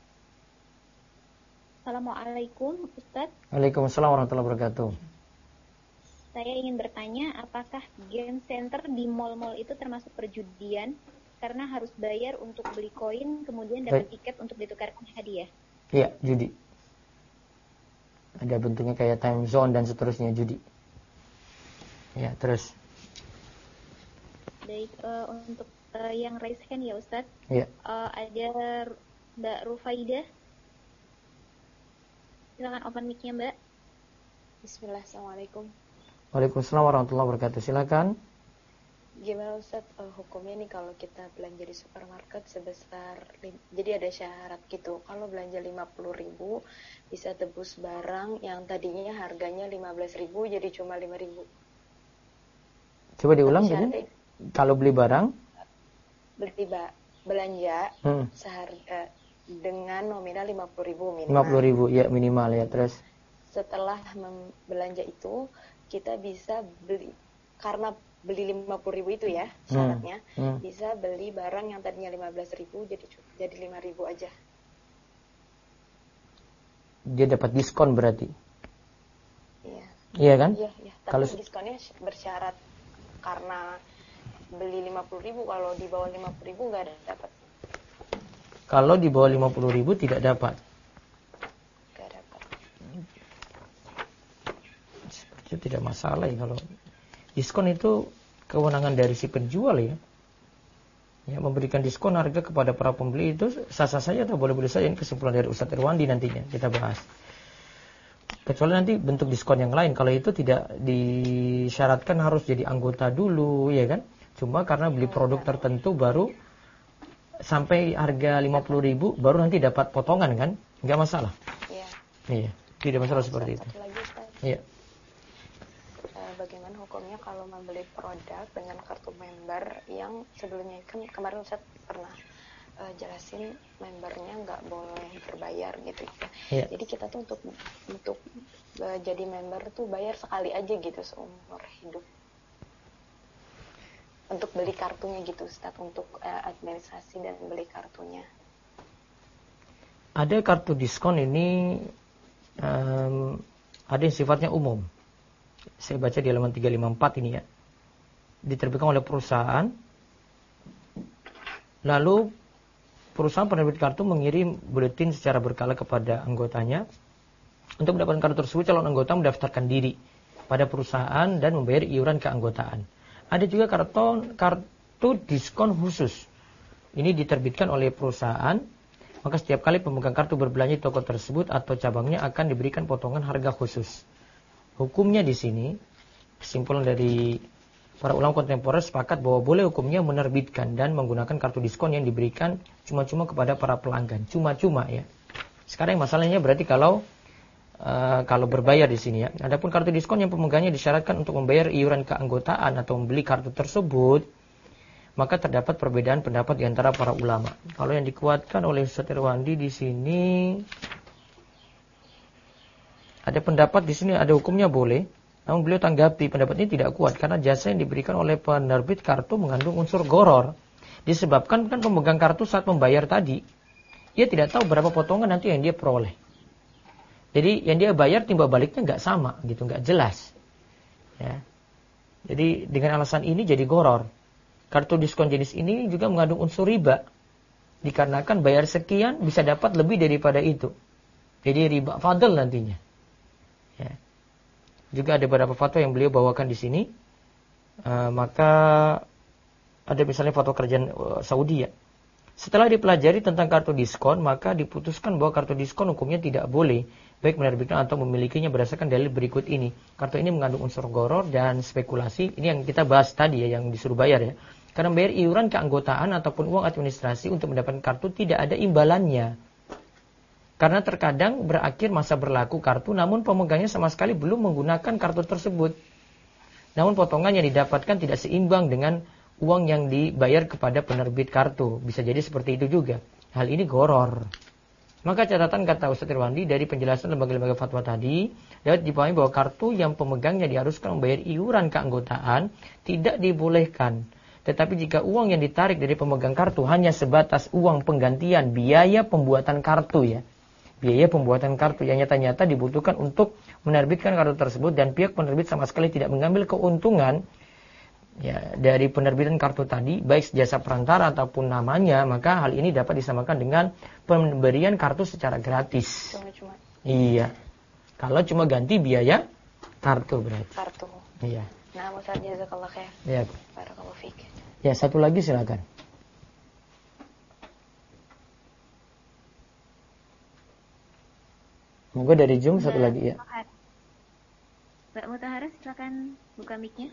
Assalamualaikum Ustaz. Waalaikumsalam warahmatullahi wabarakatuh. Saya ingin bertanya, apakah game center di mall-mall itu termasuk perjudian? Karena harus bayar untuk beli koin, kemudian dapat tiket untuk ditukarkan hadiah. Iya, judi. Ada bentuknya kayak time zone dan seterusnya, judi. Ya, terus. Baik, untuk yang raise hand ya Ustadz. Iya. Ada Mbak Rufaidah. Silakan open mic-nya Mbak. Bismillah, Assalamualaikum. Waalaikumsalam warahmatullahi wabarakatuh. Silakan. Gimana Ustaz hukumnya nih kalau kita belanja di supermarket sebesar, jadi ada syarat gitu, kalau belanja 50.000 bisa tebus barang yang tadinya harganya 15.000 jadi cuma 5.000. Coba diulang jadi. Kalau beli barang belanja dengan nominal 50.000 minimal. 50.000 ya minimal ya. Terus setelah belanja itu kita bisa beli, karena beli 50.000 itu ya syaratnya, bisa beli barang yang tadinya 15.000 jadi 5.000 aja. Dia dapat diskon berarti. Iya. Iya kan? Iya. Tapi kalau diskonnya bersyarat karena beli 50.000, kalau di bawah 50.000 nggak dapat. Kalau di bawah 50.000 tidak dapat. Nggak dapat. Sepertinya tidak masalah ya kalau diskon itu kewenangan dari si penjual ya. Ya, memberikan diskon harga kepada para pembeli itu sah-sah saja atau boleh-boleh saja. Ini kesimpulan dari Ustadz Irwandi nantinya kita bahas. Kecuali nanti bentuk diskon yang lain. Kalau itu tidak disyaratkan harus jadi anggota dulu, ya kan? Cuma karena beli produk tertentu baru sampai harga 50.000 baru nanti dapat potongan kan? Enggak masalah. Iya. Iya, tidak masalah seperti itu. Iya. Bagaimana hukumnya kalau membeli produk dengan kartu member yang sebelumnya kan kemarin Ustaz pernah jelasin membernya nggak boleh berbayar gitu ya. Jadi kita tuh untuk jadi member tuh bayar sekali aja gitu seumur hidup. Untuk beli kartunya gitu Ustaz, untuk administrasi dan beli kartunya. Ada kartu diskon ini ada yang sifatnya umum. Saya baca di halaman 354 ini ya. Diterbitkan oleh perusahaan. Lalu perusahaan penerbit kartu mengirim buletin secara berkala kepada anggotanya. Untuk mendapatkan kartu tersebut, calon anggota mendaftarkan diri pada perusahaan dan membayar iuran keanggotaan. Ada juga kartu diskon khusus. Ini diterbitkan oleh perusahaan. Maka setiap kali pemegang kartu berbelanja di toko tersebut atau cabangnya akan diberikan potongan harga khusus. Hukumnya di sini, kesimpulan dari para ulama kontemporer sepakat bahwa boleh hukumnya menerbitkan dan menggunakan kartu diskon yang diberikan cuma-cuma kepada para pelanggan. Cuma-cuma ya. Sekarang masalahnya berarti kalau berbayar di sini ya. Adapun kartu diskon yang pemegangnya disyaratkan untuk membayar iuran keanggotaan atau membeli kartu tersebut, maka terdapat perbedaan pendapat di antara para ulama. Kalau yang dikuatkan oleh Ustaz Irwandi di sini, ada pendapat di sini ada hukumnya boleh. Namun beliau tanggapi pendapat ini tidak kuat karena jasa yang diberikan oleh penerbit kartu mengandung unsur gharar. Disebabkan kan pemegang kartu saat membayar tadi, dia tidak tahu berapa potongan nanti yang dia peroleh. Jadi yang dia bayar timbal baliknya nggak sama, gitu, nggak jelas. Ya. Jadi dengan alasan ini jadi gharar. Kartu diskon jenis ini juga mengandung unsur riba. Dikarenakan bayar sekian bisa dapat lebih daripada itu. Jadi riba fadl nantinya. Ya. Juga ada beberapa fatwa yang beliau bawakan di sini. Maka ada misalnya fatwa kerajaan Saudi ya. Setelah dipelajari tentang kartu diskon, maka diputuskan bahwa kartu diskon hukumnya tidak boleh baik menerbitkan atau memilikinya berdasarkan dalil berikut ini. Kartu ini mengandung unsur gharar dan spekulasi. Ini yang kita bahas tadi ya, yang disuruh bayar ya. Karena bayar iuran keanggotaan ataupun uang administrasi untuk mendapatkan kartu tidak ada imbalannya. Karena terkadang berakhir masa berlaku kartu, namun pemegangnya sama sekali belum menggunakan kartu tersebut. Namun potongan yang didapatkan tidak seimbang dengan uang yang dibayar kepada penerbit kartu. Bisa jadi seperti itu juga. Hal ini gharar. Maka catatan kata Ustaz Irwandi dari penjelasan lembaga-lembaga fatwa tadi, dapat dipahami bahwa kartu yang pemegangnya diharuskan membayar iuran keanggotaan tidak dibolehkan. Tetapi jika uang yang ditarik dari pemegang kartu hanya sebatas uang penggantian biaya pembuatan kartu ya. Biaya pembuatan kartu yang nyata-nyata dibutuhkan untuk menerbitkan kartu tersebut dan pihak penerbit sama sekali tidak mengambil keuntungan ya dari penerbitan kartu tadi, baik jasa perantara ataupun namanya, maka hal ini dapat disamakan dengan pemberian kartu secara gratis. Cuma-cuma. Iya. Kalau cuma ganti biaya kartu berarti. Kartu. Iya. Nah, Ustaz jazakallah khair. Iya. Barakallahu fiik. Ya, satu lagi silakan. Moga dari Zoom satu lagi ya. Mbak Mutahara silakan buka mic-nya.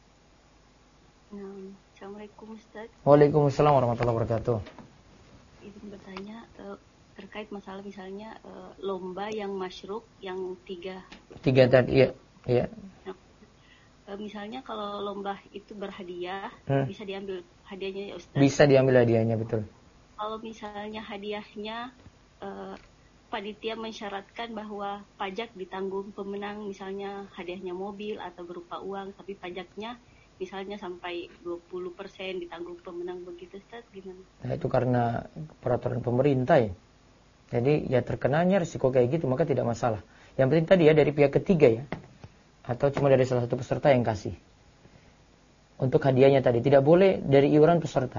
Assalamualaikum Ustaz. Waalaikumsalam warahmatullahi wabarakatuh. Izin bertanya terkait masalah misalnya lomba yang masyruk yang tiga tadi iya. Nah, misalnya kalau lomba itu berhadiah, bisa diambil hadiahnya ya Ustaz? Bisa diambil hadiahnya, betul. Kalau misalnya hadiahnya panitia mensyaratkan bahwa pajak ditanggung pemenang, misalnya hadiahnya mobil atau berupa uang, tapi pajaknya misalnya sampai 20% ditanggung pemenang, begitu Ustaz, gimana? Nah, itu karena peraturan pemerintah ya. Jadi ya terkenanya risiko kayak gitu, maka tidak masalah. Yang penting tadi ya dari pihak ketiga ya. Atau cuma dari salah satu peserta yang kasih. Untuk hadiahnya tadi tidak boleh dari iuran peserta.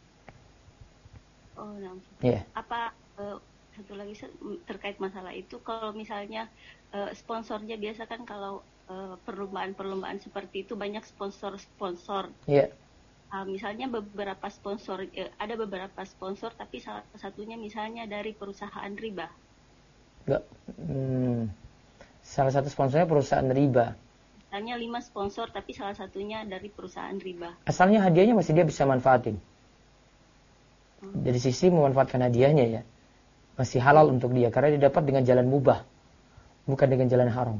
Oh, nah. Yeah. Apa satu lagi terkait masalah itu, kalau misalnya sponsornya biasa kan kalau perlombaan seperti itu banyak sponsor. Iya. Misalnya beberapa sponsor ada beberapa sponsor tapi salah satunya misalnya dari perusahaan riba. Enggak. Salah satu sponsornya perusahaan riba. Misalnya 5 sponsor tapi salah satunya dari perusahaan riba. Asalnya hadiahnya masih dia bisa manfaatin. Dari sisi memanfaatkan hadiahnya ya. Masih halal untuk dia karena dia dapat dengan jalan mubah, bukan dengan jalan haram.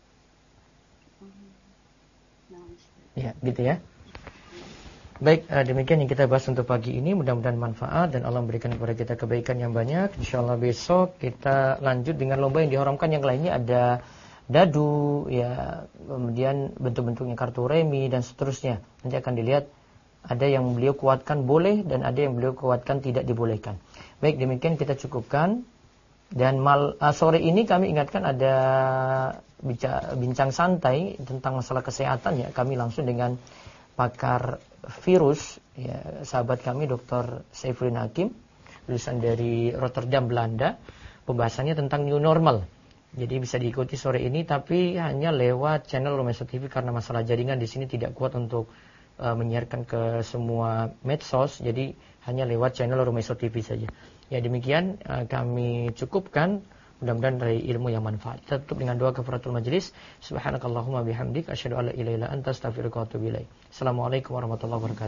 Ya, gitu ya. Baik, demikian yang kita bahas untuk pagi ini. Mudah-mudahan manfaat dan Allah memberikan kepada kita kebaikan yang banyak. InsyaAllah besok kita lanjut dengan lomba yang diharamkan yang lainnya. Ada dadu, ya, kemudian bentuk-bentuknya kartu remi dan seterusnya. Nanti akan dilihat. Ada yang beliau kuatkan boleh dan ada yang beliau kuatkan tidak dibolehkan. Baik, demikian kita cukupkan. Dan sore ini kami ingatkan ada bincang santai tentang masalah kesehatan ya. Kami langsung dengan pakar virus ya, sahabat kami Dr. Saifuddin Hakim, lulusan dari Rotterdam, Belanda. Pembahasannya tentang new normal. Jadi bisa diikuti sore ini tapi hanya lewat channel Romeso TV karena masalah jaringan di sini tidak kuat untuk menyiarkan ke semua medsos, jadi hanya lewat channel Romeso TV saja. Ya demikian kami cukupkan Mudah-mudahan dari ilmu yang manfaat. Kita tutup dengan doa kafaratul majlis. Subhanakallahumma bihamdik asyhadu an la ilaha illa anta astaghfiruka wa atubu ilaik. Assalamualaikum warahmatullahi wabarakatuh.